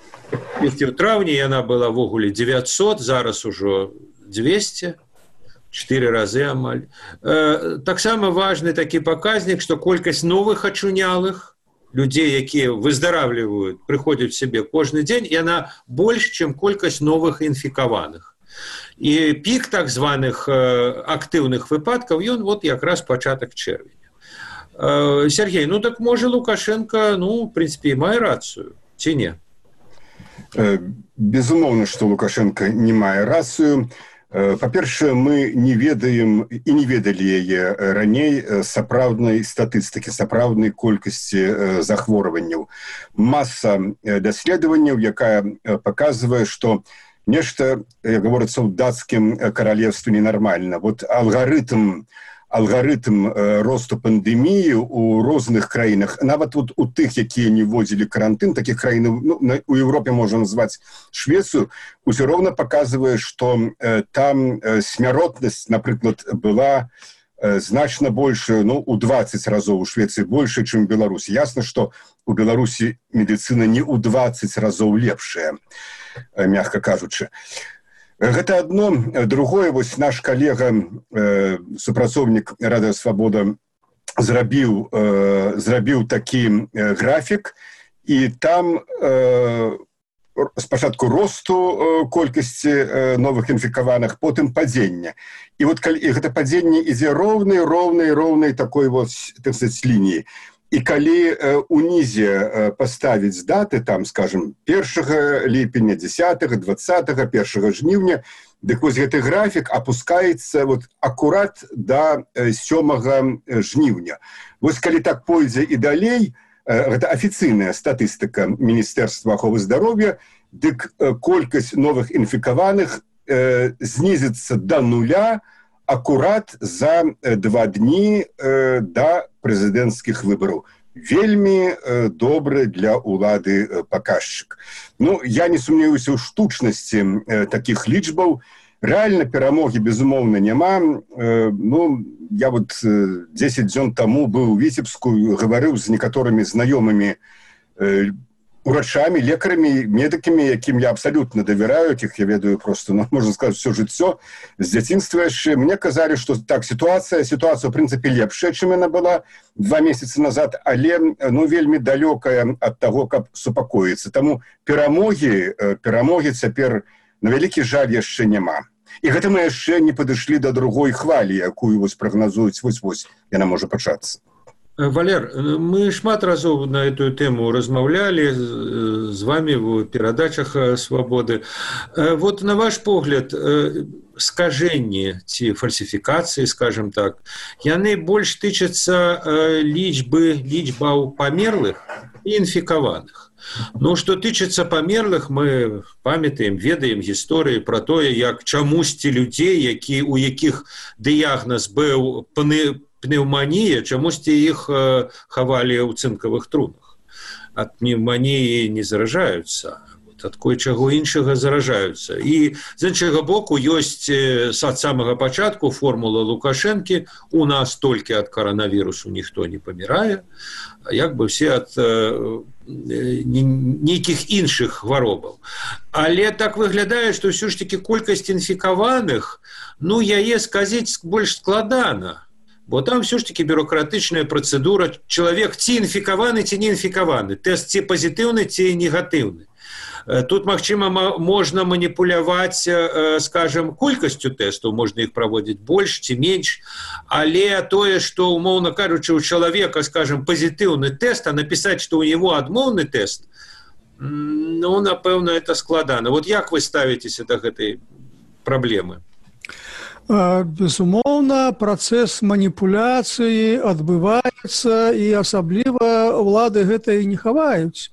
В траўні яна была ввогуле 900, зараз ужо 200, 4 разы амаль. Таксама важны такі паказнік, што колькасць новых ачунялых, людей, якія выздаравліваюць, прыходзяць сябе кожны дзень, яна больш, чым колькасць новых інфікаваных. І пік так званых актыўных выпадкаў, ён вот якраз пачатак чэрвеня. Сергей, ну так можа Лукашенко, ну, в прынцыпе, мае рацыю, ці не? Безумоўна, што Лукашенко не мае рацыю. Па-першае, мы не ведаем і не ведалі яе раней сапраўднай статыстыкі, сапраўднай колькасці захворванняў. Маса даследаванняў, якая паказвае, што нешта, як гаворыцца ў дацкім каралевстве, ненармальна. Вот алгарытм росту пандэміі ў розных краінах, нават вот у тых, якія не вводзілі карантын, такіх краін, ну, у Европе можна назваць Швецыю, усё роўна паказвае, што там смяротнасць, напрыклад, была значна большая, ну, у 20 разоў у Швецыі больше, чым у Беларусі. Ясна, што у Беларусі медыцына не ў 20 разоў лепшая, мягка кажучы. Гэта одно. Другое, вось наш калега, супрацоўнік Радыё Свабода, зрабіў такі графік, і там спачатку росту колькасці новых інфікаваных, потым падзення. І вот гэта падзенне ідзе роўнай такой вот, так сказать, лініі. І калі унізе паставіць даты, там, скажем, 1 ліпеня, 10, 20, 1 жніўня, дык вось гэты графік апускаецца вот акурат да 7 жніўня. Вось калі так пойдзе і далей, гэта афіцыйная статыстыка Міністэрства аховы здароўя, дык колькасць новых інфікаваных знізіцца да нуля акурат за 2 дні да прэзідэнцкіх выбараў. Вельмі добры для улады паказчык. Ну, я не сумневаюся ў штучнасці такіх лічбаў. Рэальна перамогі, безумоўна, няма. Ну, я вот 10 дзён таму быў у Віцебску, гаварыў з некаторымі знаёмымі урачамі, лекарамі, медыкамі, якім я абсалютна давяраю, якіх я ведаю просто, ну, можна сказаць, всё жыццё, з дзяцінства яшчэ. Мне казалі, што так, сітуацыя, ў прынцыпе, лепшая, чым яна была 2 месяцы назад, але, ну, вельмі далёкая ад таго, каб супакоіцца. Таму перамогі цяпер, на вялікі жаль, яшчэ няма. І гэта мы яшчэ не падышлі да другой хвалі, якую вось прагназуюць, вось-вось яна можа пачацца. Валер, мы шмат разоў на эту тему размаўлялі з вами в перадачах «Свабоды». Вот на ваш погляд, скажэнні ці фальсіфікацыі, скажем так, яны больш тычацца лічбаў памерлых і інфікаваных. Ну, што тычыцца памерлых, мы памятаем, ведаем гісторыі пра тое, як чамусьці людзей, у якіх дыягназ быў пнеўманія, чамусьці іх хавалі ў цынкавых трунах. Ад пнеўманіі не заражаюцца, ад кое-чаго іншага заражаюцца. І з іншага боку ёсць ад самага пачатку формула Лукашэнкі: у нас толькі ад каранавірусу ніхто не памірае, а як бы все ад нейкіх іншых хваробаў. Але так выглядае, што ўсё ж такі колькасць інфікаваных, ну, яе сказаць больш складана. Бо там все ж таки бюрократычная працэдура. Чалавек ці інфікаваны, ці не інфікаваны. Тэст ці пазітыўны, ці негатыўны. Тут, магчыма, можна маніпуляваць, скажем, колькасцю тэстаў, можна іх праводзіць больш ці менш, але тое, што, умоўна кажучы, у чалавека, скажем, пазітыўны тэст, а напісаць, што ў него адмоўны тэст, ну, напэўна, это складана. Вот як вы ставіцеся да гэтай праблемы? Безумоўна, працэс маніпуляцыі адбываецца, і асабліва ўлады гэта і не хаваюць.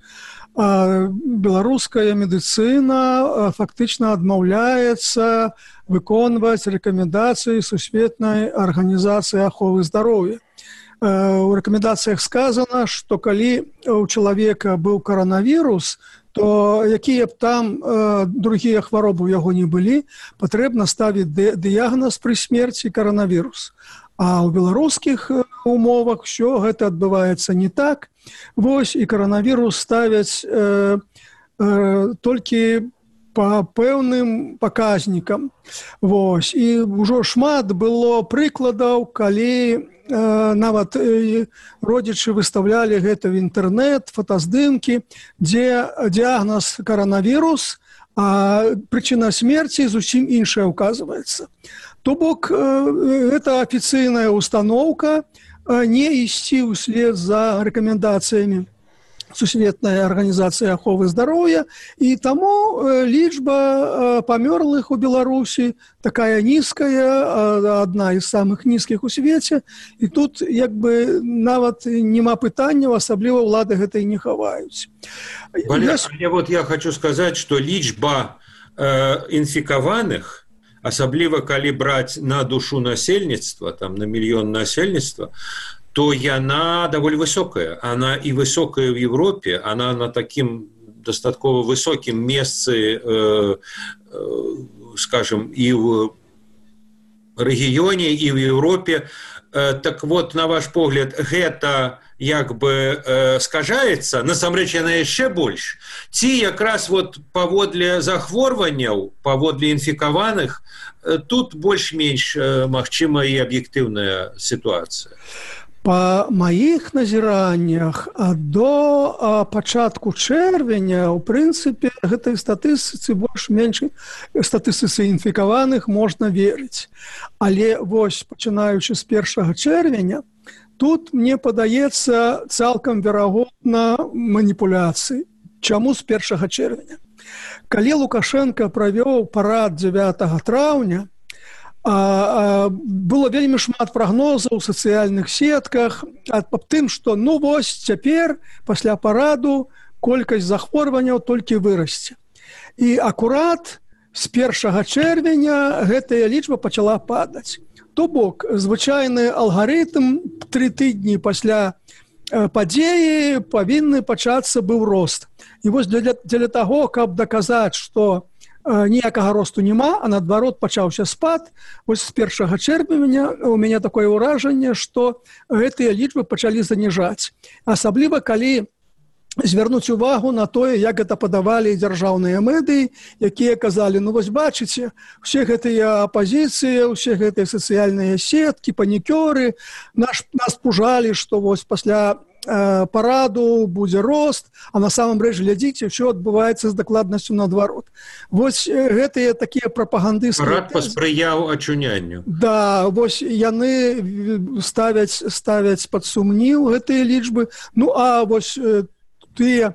Беларуская медыцына фактычна адмаўляецца выконваць рэкамендацыі Сусветнай арганізацыі аховы здароўя. У рэкамендацыях сказана, што калі у чалавека быў каранавірус, то якія б там другія хваробы ў яго не былі, патрэбна ставіць дыягназ пры смерці каранавірус. А ў беларускіх умовах ўсё гэта адбываецца не так. Вось, і каранавірус ставяць толькі па пэўным паказнікам. Вось, і ўжо шмат было прыкладаў, калі нават родзічы выставлялі гэта в інтэрнэт, фотаздымкі, дзе дыягназ каранавірус, а прычына смерці зусім іншая указваецца. То бок, гэта афіцыйная установка не ісці ўслед за рэкамендацыямі Сусветнай арганізацыі аховы здароўя, і таму лічба памёрлых у Беларусі такая нізкая, адна з самых нізкіх у свеце, і тут як бы нават няма пытанняў, асабліва ўлады гэта і не хаваюць. Валя, вот я хочу сказаць, што лічба інфікаваных, асабліва калі браць на душу насельніцтва, там на мільён насельніцтва, то яна даволі высокая. Она і высокая в Европе, она на такім дастаткова высокім месцы, скажем, і в рэгіёне, і в Европе. Так вот, на ваш погляд, гэта як бы скажаецца, насамрэч яна яшчэ больш, ці якраз вот паводле захворванняў, паводле інфікаваных, тут больш-менш магчыма і аб'ектыўная сітуацыя? Па маіх назіраннях до пачатку чэрвеня, у прынцыпе, гэтай статыстыцы больш-менш статыстыцы інфікаваных можна верыць. Але вось, пачынаючы з 1 чэрвеня, тут, мне падаецца, цалкам верагодна маніпуляцыі. Чаму з 1 чэрвеня? Калі Лукашенко правёў парад 9 траўня, было вельмі шмат прагнозаў у сацыяльных сетках аб тым, што ну вось цяпер пасля параду колькасць захворванняў толькі вырасце. І акурат з 1 чэрвеня гэтая лічба пачала падаць. То бок, звычайны алгарытм 3 тыдні пасля падзеі павінны пачацца быў рост. І вось дзеля таго, каб даказаць, што ніякага росту няма, а наадварот пачаўся спад, вось з 1 чэрвеня у мяне такое ўражанне, што гэтыя лічбы пачалі заніжаць. Асабліва, калі звярнуць увагу на тое, як гэта падавалі дзяржаўныя медыі, якія казалі, ну вось бачыце, усе гэтыя апазіцыі, усе гэтыя сацыяльныя сеткі, панікёры, нас пужалі, што вось пасля параду будзе рост, а на самом рэч, глядзіце, ўсё адбываецца з дакладнасцю наадварот. Вось гэтыя такія прапагандысцкія... Парад паспрыяў ачунянню. Да, вось яны ставяць пад сумнеў гэтыя лічбы. Ну, а вось тыя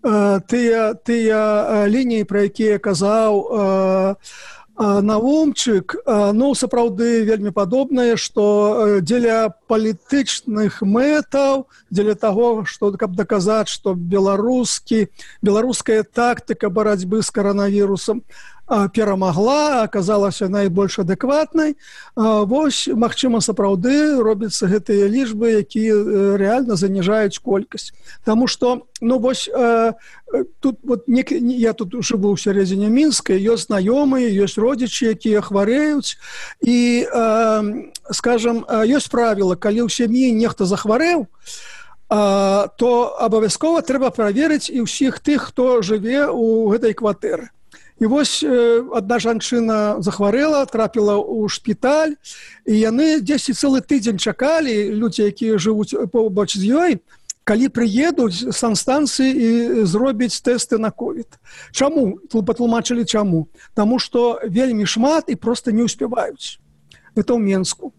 лініі, пра якія казаў Наумчык, ну, сапраўды вельмі падобнае, што дзеля палітычных мэтаў, дзеля таго, што, каб даказаць, што беларуская тактыка барацьбы з каранавірусам перамагла, аказалася найбольш адэкватнай. Вось, магчыма, сапраўды робяцца гэтыя лічбы, якія рэальна заніжаюць колькасць. Таму што, ну, вось, тут, вот, я тут жыву ў сярэдзіне Мінска, ёсць знаёмыя, ёсць родзічы, якія хварэюць, і, скажам, ёсць правіла, калі ў сям'і нехта захварэў, то абавязкова трэба праверыць і ўсіх тых, хто жыве ў гэтай кватэры. І вось адна жанчына захварэла, трапіла ў шпіталь, і яны дзесьці цэлы тыдзень чакалі, людзі, якія жывуць побач з ёй, калі прыедуць санстанцыі і зробяць тэсты на ковід. Чаму? Патлумачылі чаму. Таму што вельмі шмат і проста не ўспяваюць. Гэта ў Менску.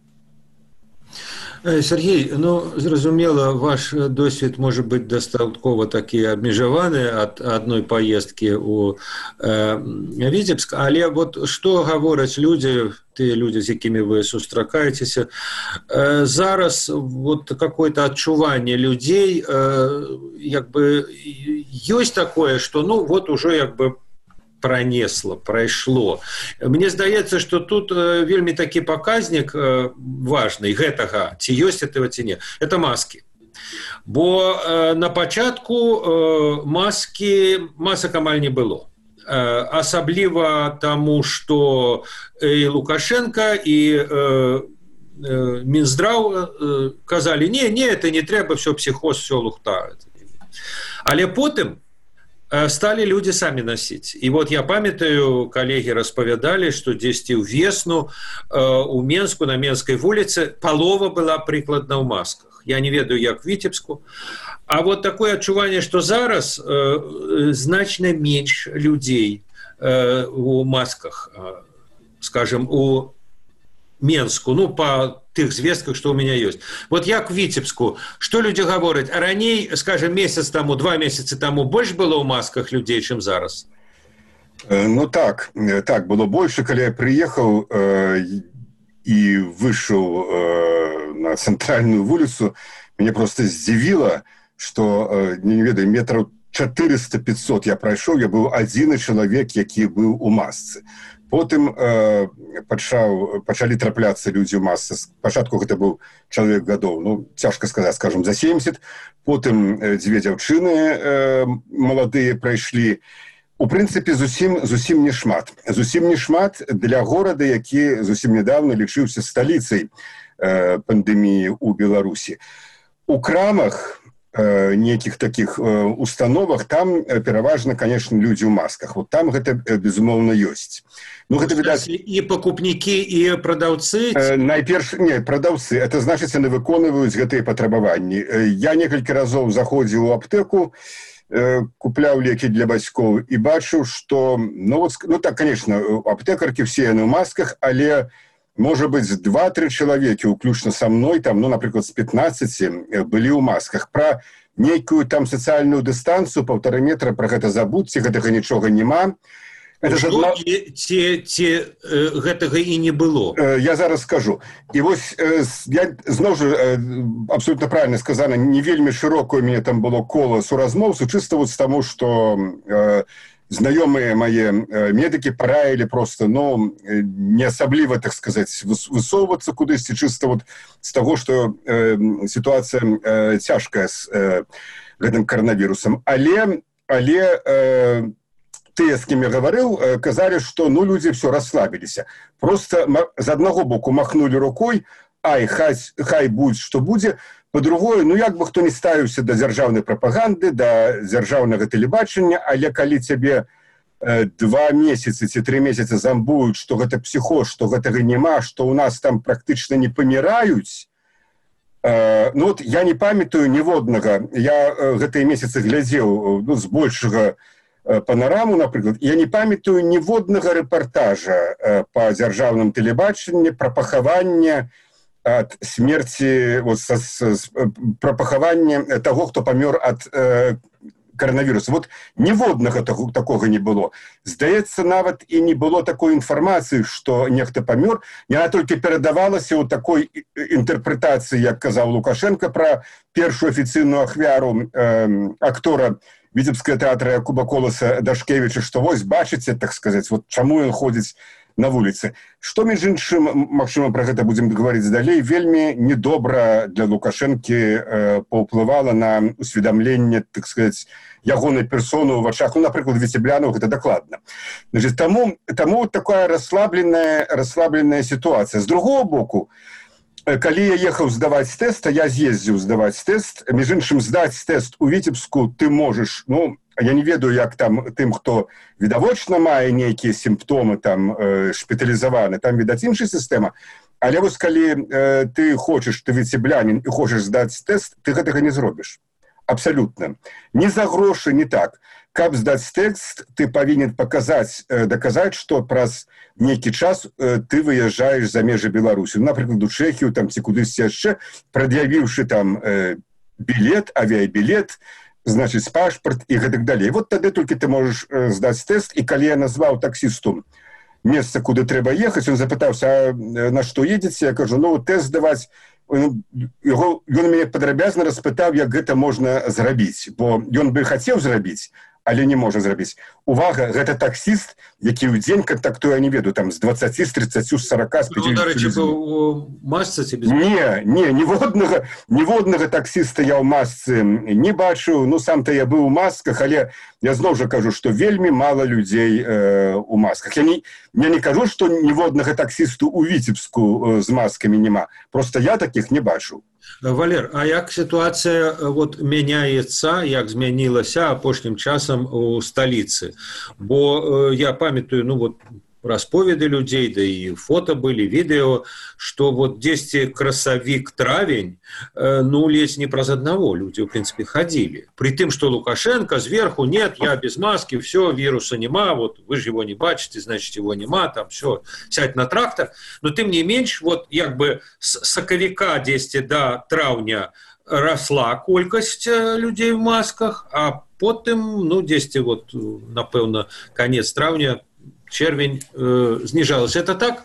Сергей, ну, зразумела, ваш досвід може бути дастаткова такі абмежаваны ад адной паездкі ў Віцебск, але вот што гавораць людзі, тыя людзі, з якімі вы сустракаецеся, зараз вот какое-то адчуванне людзей, як бы ёсць такое, што ну вот ужо як бы пронесло, прайшло. Мне здаецца, што тут вельмі такі паказнік важны гэтага, ці ёсць этого, ці не. Это маски. Бо на пачатку масак амаль не было. Асабліва таму, што і Лукашенко, і Мінздраў казалі, не, это не трэба, все психоз, все лухта. Але потым стали люди сами носить. И вот я памятаю, коллеги распавядали, что дзесьці ўвесну у Менску, на Менской вуліцы, палова была прыкладна ў масках. Я не ведаю, як в Витебску. А вот такое адчуванне, что зараз значна менш людей у масках, скажем, у Менску, ну, по тых звестках, что у меня есть. Вот як в Витебску, что люди говорят? А раней, скажем, месяц тому, 2 месяца тому больше было у масках людей, чем зараз? Ну так было больше, когда я приехал и вышел на центральную улицу, меня просто здзівіла, что, не ведаю, метров 400-500 я пройшоў, я быў адзіны чалавек, які быў у масцы. Потым пачалі трапляцца людзі ў масцы. Спачатку гэта быў чалавек гадоў, ну, цяжка сказаць, скажем, за 70. Потым 2 дзяўчыны маладыя прайшлі. У прынцыпе, зусім не шмат. Зусім не шмат для горада, які зусім недавно лічыўся сталіцай пандэміі ў Беларусі. У крамах, неких таких установах, там пераважна, конечно, людзі ў масках. Вот там гэта, безумоўна, ёсць. Ну, гэта, відаць... І пакупнікі, і прадаўцы? Найперш, не, прадаўцы. Это значыць, яны выконваюць гэтыя патрабаванні. Я некалькі разоў заходзіў у аптэку, купляў лекі для бацькоў і бачыў, што... Ну, так, конечно, аптэкаркі все яны ў масках, але... Может быть, 2-3 человеки, уключно со мной, там, ну, например, с 15, были у масках. Про некую там социальную дистанцию, 1,5 метра, про это забудьте, гэтага ничего нема. Это же гэтага и не было. Я зараз скажу. И вот я, зноў же, абсолютно правильно сказано, не вельмі широкое у меня там было коло суразмоўцаў, чисто вот с тому, что... Знаёмыя мае медыкі параілі просто, ну, не асабліва, так сказаць, высоўвацца кудысьці, чыста вот з таго, што сітуацыя цяжкая з гэтым каранавірусам. Але тыя, з кім я гаварыў, казалі, што, ну, людзі все расслабіліся. Просто з аднаго боку махнулі рукой, ай, хай будь, што будзе. По-другое, ну, як бы хто не ставіўся да дзяржаўнай прапаганды, да дзяржаўнага тэлебачання, але калі цябе 2 месяцы ці 3 месяцы замбуюць, што гэта псіхоз, што гэтага няма, што ў нас там практычна не паміраюць, ну, вот я не памятаю ніводнага, я гэтыя месяцы глядзеў, ну, збольшага панораму, напрыклад, я не памятаю ніводнага рэпартажа па дзяржаўным тэлебачанні пра пахаванне от смерти, вот, про пахаванне того, кто помер от коронавируса. Вот ніводнага такого не было. Здаецца, нават і не было такой інфармацыі, што нехта памёр. Яна толькі перадавалася ў такой інтэрпрэтацыі, як казаў Лукашенко, пра першую афіцыйную ахвяру актора Віцебскага тэатра Якуба Коласа Дашкевіча, што вось бачыце, так сказаць, вот чаму ён ходзіць на вуліцы. Што, між іншым, магчыма, пра гэта будзем гаварыць далей, вельмі недобра для Лукашэнкі паўплывала на усведамленне, так сказаць, ягонай персоны ў вачах, ну, напрыклад, віцеблянаў, гэта дакладна. Значит, таму такая расслабленая сітуацыя. З другого боку, Калі я ехаў здаваць тэст, а я з'ездзіў здаваць тэст, між іншым, здаць тэст у Віцебску ты можаш, ну, я не ведаю, як там тым, хто відавочна мае нейкія сімптомы там шпіталізаваны, там, відаць, іншая сістэма. Але вось калі ты хочаш, ты віцеблянін і хочаш здаць тэст, ты гэтага не зробіш. Абсалютна. Ні за грошы, ні так. Каб здаць тэкст, ты павінен даказаць, што праз нейкі час ты выязджаеш за межы Беларусі. Напрыклад, у Чэхію там, ці кудысьці яшчэ, прад'явіўшы там білет, авіябілет, значыць, пашпарт і гэтак далей. Вот тады толькі ты можаш здаць тэст, і калі я назваў таксісту месца, куды трэба ехаць, ён запытаўся, на што едзеце? Я кажу, ну, тэст здаваць. Ён мяне падрабязна распытаў, як гэта можна зрабіць, бо ён бы хацеў зрабіць, але не можа зрабіць. Увага, гэта таксіст, які ў дзень кантактуе, я не ведаю, там, з 20, з 30, з 40, з 50. Ну, дарэчы, быў у масцы ці без? Не, ніводнага таксіста я ў масцы не бачыў. Ну, сам-то я быў у масках, але я зноў жа кажу, што вельмі мала людзей у масках. Я не кажу, што ніводнага таксісту ў Віцебску з маскамі няма. Просто я такіх не бачыў. Валер, а як сітуацыя вот мяняецца, як змянілася апошнім часам у сталіцы? Бо я памятаю, ну вот расповеды людзей, да і фото былі, відэо, што вот дзесьці красавік-травень, ну, ледзь не праз аднаго людзі, в принципе, ходили. При тым, что Лукашенко сверху, нет, я без маски, все, вируса нема, вот вы же его не бачите, значит, его нема, там все, сядь на трактор. Но тым не менш, вот як бы с сакавіка дзесьці до траўня росла колькасць людзей в масках, а потым, ну, дзесьці вот, напэўна, конец траўня, чэрвень зніжалася. Это так?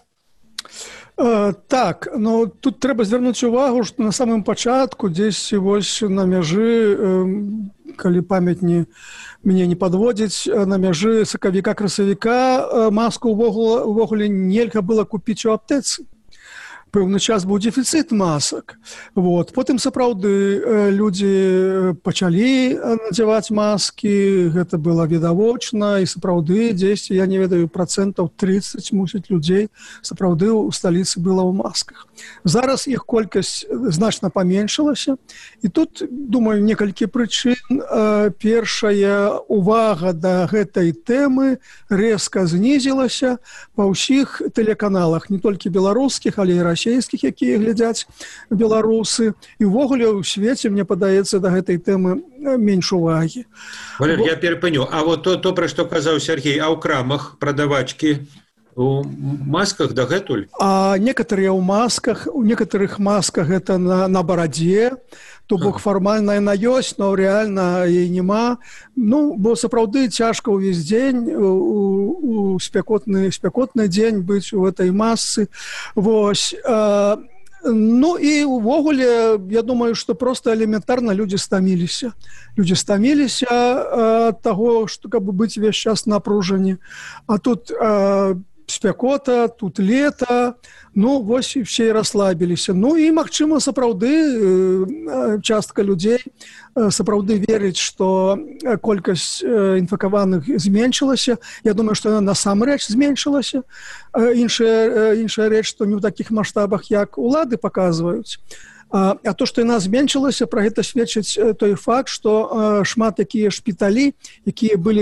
Так, но тут трэба звярнуць увагу, што на самым пачатку дзесь вось на мяжы, калі памяць мяне не падводзіць, на мяжы сакавіка-красавіка маску увогуле нельга было купіць у аптэцы. Пэўны час быў дэфіцыт масак. Вот. Потым сапраўды людзі пачалі надзяваць маскі, гэта было відавочна, і сапраўды дзесьці, я не ведаю, 30% мусіць людзей сапраўды ў сталіцы было ў масках. Зараз іх колькасць значна паменшылася, і тут, думаю, некалькі прычын. Першая увага да гэтай тэмы рэзка знізілася па ўсіх тэлеканалах, не толькі беларускіх, але і расійскіх, якія глядзяць беларусы. І ўвогуле ў свеце, мне падаецца, да гэтай тэмы менш увагі. Валер, я перапыню. А вот то, пра што казаў Сергей, а ў крамах прадавачкі у масках дагэтуль? А некаторыя ў масках, у некаторых масках гэта на барадзе, то бок фармальна яна ёсць, но рэальна яе няма. Ну, бо сапраўды цяжка ўвесь дзень, у спякотны дзень быць у этой масцы. Вось. Ну і увогуле, я думаю, што проста элементарна людзі стаміліся. Людзі стаміліся ад таго, што каб быць увесь час напружані. А тут спякота, тут лета, ну, вось і все расслабіліся. Ну, і, магчыма, сапраўды частка людзей сапраўды верыць, што колькасць інфікаваных зменшылася. Я думаю, што яна насамрэч зменшылася. Іншая рэч, што не ў такіх маштабах, як улады паказваюць. А то, што яна зменшылася, пра гэта сведчыць той факт, што шмат такія шпіталі, якія былі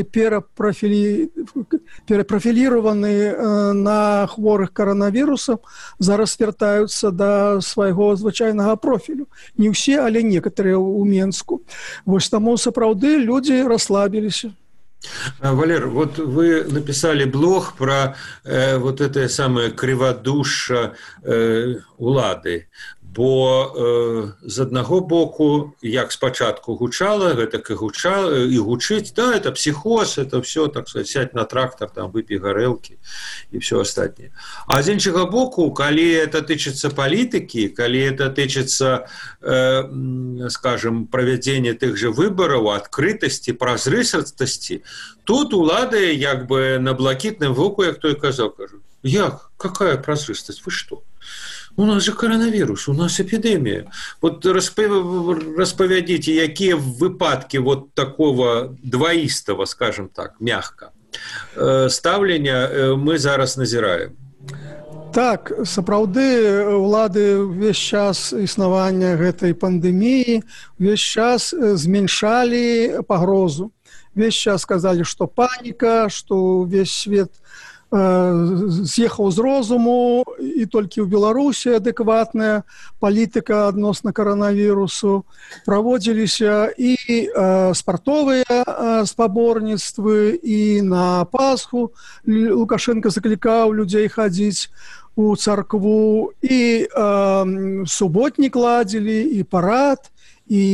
перапрафіліраваны на хворых каранавірусам, зараз вяртаюцца да свайго звычайнага профілю. Не ўсе, але некаторыя ў Менску. Вось таму сапраўды людзі расслабіліся. Валер, вот вы написали блог про вот это самое криводушие улады. Бо з аднаго боку, як спачатку гучала, гэтак і гучала, і гучыць, да, это психоз, это все, так сказать, сядь на трактор, там, выпей гарэлкі і все астатняе. А з іншага боку, калі это тычыцца палітыкі, калі это тычыцца, скажем, правядзення тых же выбараў, адкрытасці, празрыстасці, тут улады як бы на блакітным воку, як той казаў, кажу, як? Какая празрыстасць? Вы што? У нас же коронавирус, у нас эпидемия. Вот распавядите, якія выпадки вот такого двоистого, скажем так, мягко, ставлення мы зараз назираем? Так, сапраўды ўлады ўвесь час існавання гэтай пандэміі ўвесь час зменшалі пагрозу. Увесь час сказалі, што паніка, што ўвесь свет з'ехаў з розуму, і толькі ў Беларусі адэкватная палітыка адносна каранавірусу. Праводзіліся і спартовыя спаборніцтвы, і на Пасху Лукашенко заклікаў людзей хадзіць у царкву, і суботнік ладзілі, і парад, і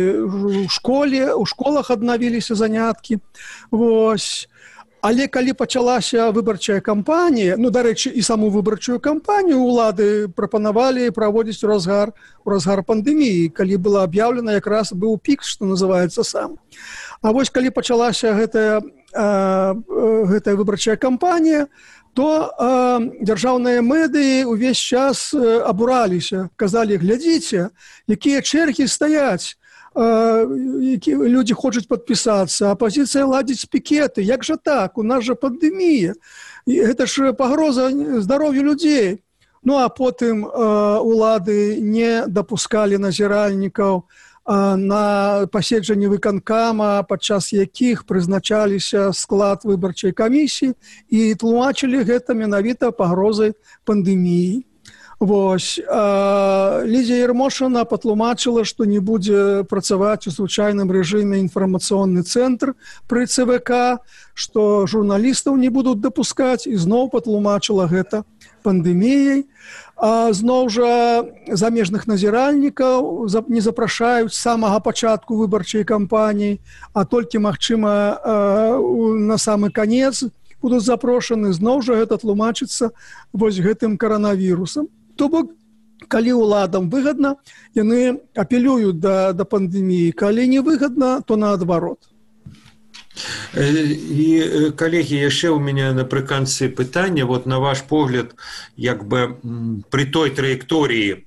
у школах аднавіліся заняткі. Вось. Але калі пачалася выбарчая кампанія, дарэчы, і саму выбарчую кампанію ўлады прапанавалі праводзіць у разгар пандэміі, калі была аб'яўлена, якраз быў пік, што называецца сам. А вось калі пачалася гэтая выбарчая кампанія, то дзяржаўныя медыі ўвесь час абураліся, казалі: глядзіце, якія чэргі стаяць, люди хочуць падпісацца, апазіцыя ладзіць пікеты. Як жа так? У нас жа пандэмія. Гэта ж пагроза здароўю людзей. А потым улады не дапускалі назіральнікаў на паседжанні выканкама, падчас якіх прызначаліся склад выбарчай камісіі, і тлумачылі гэта менавіта пагрозай пандэміі. Вось. Лідія Ярмошына патлумачыла, што не будзе працаваць у звычайным рэжыме інфармацыйны цэнтр пры ЦВК, што журналістаў не будуць дапускаць, і зноў патлумачыла гэта пандэміяй. Зноў жа замежных назіральнікаў не запрашаюць з самага пачатку выбарчай кампаніі, а толькі, магчыма, на самы канец будуць запрошаны. Зноў жа гэта тлумачыцца вось гэтым каранавірусам. То бок, калі ўладам выгадна, яны апелююць да пандэміі. Калі не выгадна, то наадварот. І, калегі, яшчэ ў мяне напрыканцы пытання. Вот на ваш погляд, як бы пры той траекторыі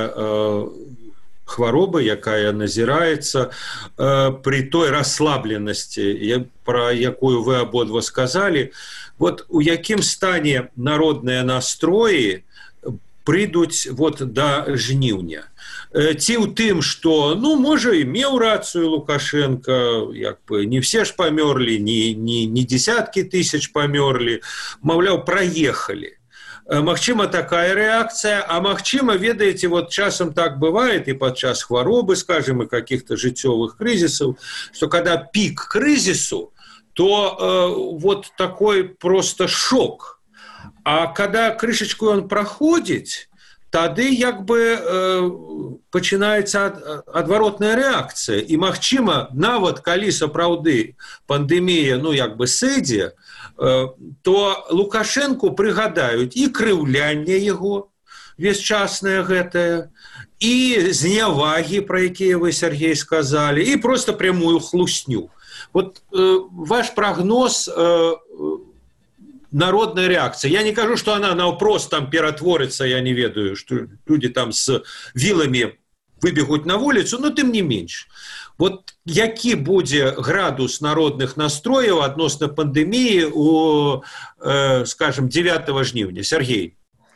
хваробы, якая назіраецца, пры той расслабленасці, пра якую вы абодва сказалі, вот у якім стане народныя настроі прыйдуць да жніўня? Ці ў тым, што, можа, і меў рацыю Лукашенко, як бы не все ж памёрлі, не десяткі тысяч памёрлі, маўляў, праехалі. Магчыма, такая рэакцыя, а магчыма, ведаеце, вот часам так бывает і падчас хваробы, скажем, і каких-то жыццёвых крызісаў, што когда пік крызісу, то вот такой просто шок. А когда крышечку он проходит, тады як бы пачынаецца адваротная рэакцыя. І магчыма, нават калі сапраўды пандэмія, як бы сыдзе, то Лукашенку прыгадаюць і крыўлянне яго весьчаснае гэтае, і знявагі, пра якія вы, Сергей, сказалі, і просто прямую хлусню. Вот ваш прогноз народная реакция. Я не кажу, что она наўпрост там ператворится, я не ведаю, что люди там с вилами выбегут на улицу, но тым не менш. Вот які будзе градус народных настрояў адносна пандемии у, скажем, 9 жніўня? Сергей.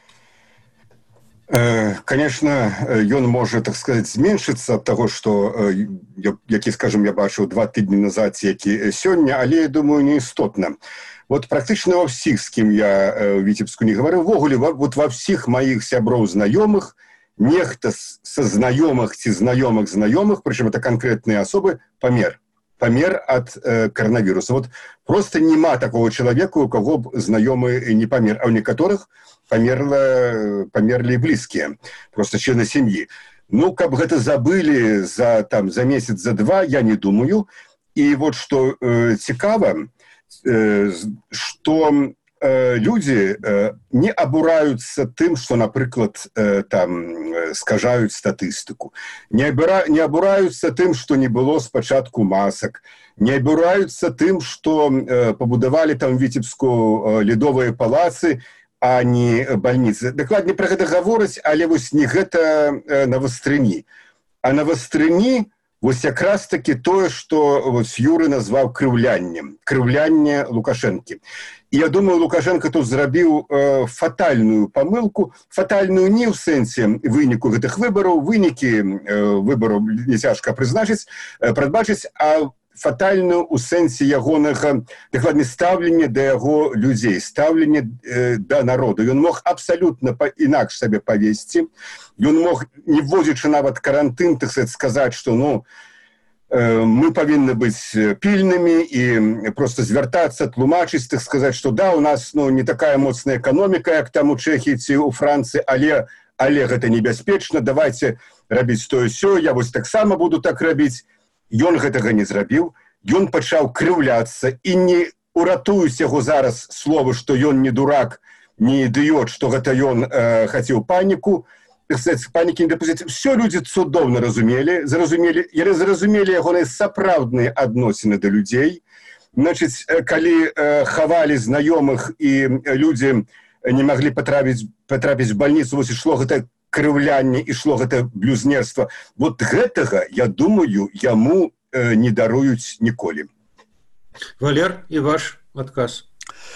Конечно, ён можа, так сказать, зменшыцца ад таго, што, які, скажем, я бачыў 2 тыдні назад, які сёння, але, я думаю, не істотна. Вот практычна ва ўсіх, з кім я ў Віцебску не гаварыў, ввогуле, вот ва ўсіх маіх сяброў знаёмых, нехта са знаёмых ці знаёмых, прычым это канкрэтныя асобы, памер ад каранавіруса. Вот просто няма такого чалавека, у каго б знаёмы не памер, а ў некаторых памерлі блізкія, просто члены сям'і. Каб гэта забылі за месяц, за 2, я не думаю. І вот што цікава, што людзі не абураюцца тым, што, напрыклад, скажаюць статыстыку. Не абураюцца тым, што не было спачатку масак. Не абураюцца тым, што пабудавалі там Віцебску ледовыя палацы, а не бальніцы. Дакладней пра гэта гавораць, але вось не гэта на вастрыні. А на вастрыні вось якраз таки тое, што Юры назваў крыўлянне Лукашэнкі. І я думаю, Лукашенко тут зрабіў фатальную памылку, фатальную не ў сэнсе выніку гэтых выбараў, вынікі выбараў не цяжка прадбачыць, а фатальную ў сэнсе ягонага, дакладней, стаўлення да яго людзей, стаўлення да народу. Ён мог абсалютна інакш сабе павесці. Ён мог, не вводзячы нават карантын, так сказаць, што мы павінны быць пільнымі і просто звяртацца, тлумачыць, так сказаць, што да, у нас не такая моцная эканоміка, як там у Чэхіі ці ў Францыі, але гэта небяспечна, давайте рабіць тое-сё, я вось таксама буду так рабіць. Ён гэтага не зрабіў, ён пачаў крыўляцца, і не уратуюць яго зараз словы, што ён не дурак, не ідыёт, што гэта ён хацеў паніку, панікі не дапусціць. Все людзі цудоўна зразумелі ягоныя сапраўдныя адносіны да людзей. Значыць, калі хавалі знаёмых і людзі не маглі патрапіць у бальніцу, вось ішло гэта крыўлянне, ішло гэта блюзнерства. Вот гэтага, я думаю, яму не даруюць ніколі. Валер, і ваш адказ.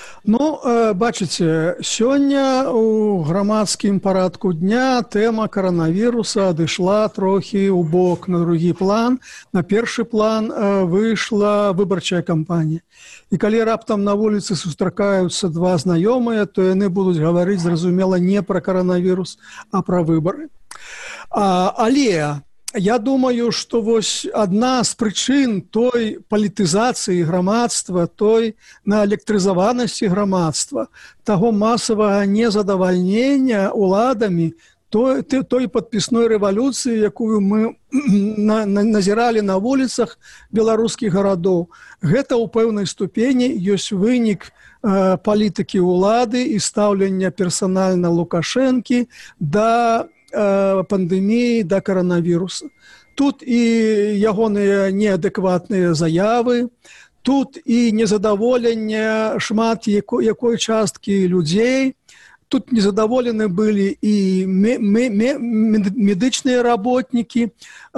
Бачыце, сёння ў грамадскім парадку дня тэма каранавіруса адышла трохі ў бок на другі план. На першы план выйшла выбарчая кампанія. І калі раптам на вуліцы сустракаюцца два знаёмыя, то яны будуць гаварыць, зразумела, не пра каранавірус, а пра выбары. Але я думаю, што вось адна з прычын той палітызацыі грамадства, той наэлектрызаванасці грамадства, таго масавага незадавальнення ўладамі, той падпісной рэвалюцыі, якую мы назіралі на вуліцах беларускіх гарадоў. Гэта ў пэўнай ступені ёсць вынік палітыкі ўлады і стаўлення персанальна Лукашэнкі да пандэміі, да каранавіруса. Тут і ягоныя неадэкватныя заявы, тут і незадаволенне шмат якой часткі людзей, тут незадаволены былі і медычныя работнікі,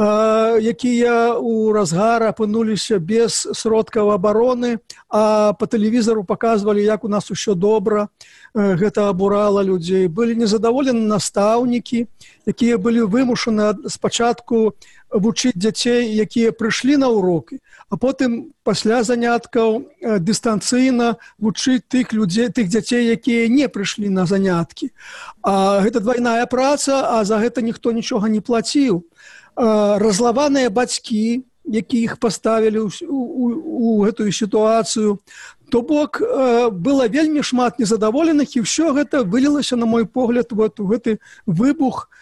якія ў разгар апынуліся без сродкаў абароны, а па тэлевізару паказвалі, як у нас усё добра. Гэта абурала людзей. Былі незадаволены настаўнікі, якія былі вымушаны спачатку вучыць дзяцей, якія прыйшлі на урокі, а потым пасля заняткаў дыстанцыйна вучыць тых дзяцей, якія не прыйшлі на заняткі. Гэта двайная праца, а за гэта ніхто нічога не плаціў. Разлаваныя бацькі, якія іх паставілі ў гэтую сітуацыю. То бок, было вельмі шмат незадаволеных, і ўсё гэта вылілася, на мой погляд, у гэты выбух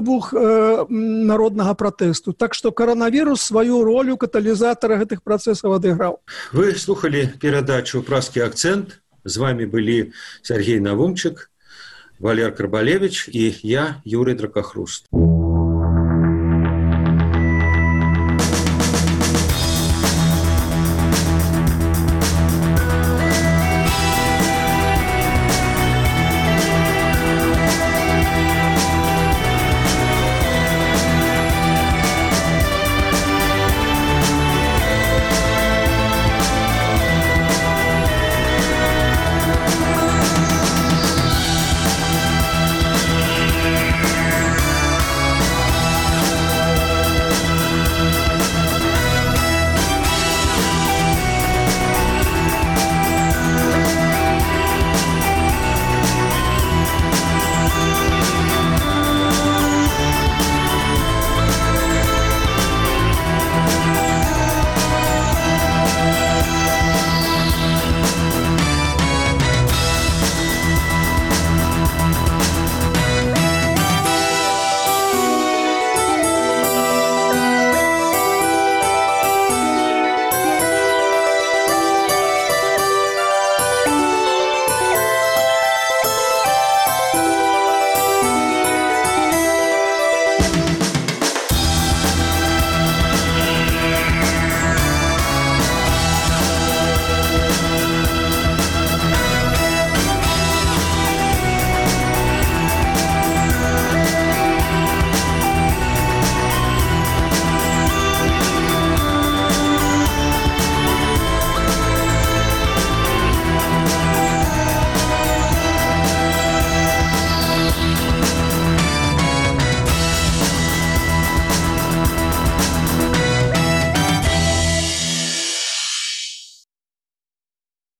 народнага пратэсту. Так што каранавірус сваю ролю каталізатара гэтых працэсаў адыграў. Вы слухалі перадачу «Празкі акцэнт». З вами былі Сергей Навумчык, Валер Карбалевіч і я, Юрый Дракахруст.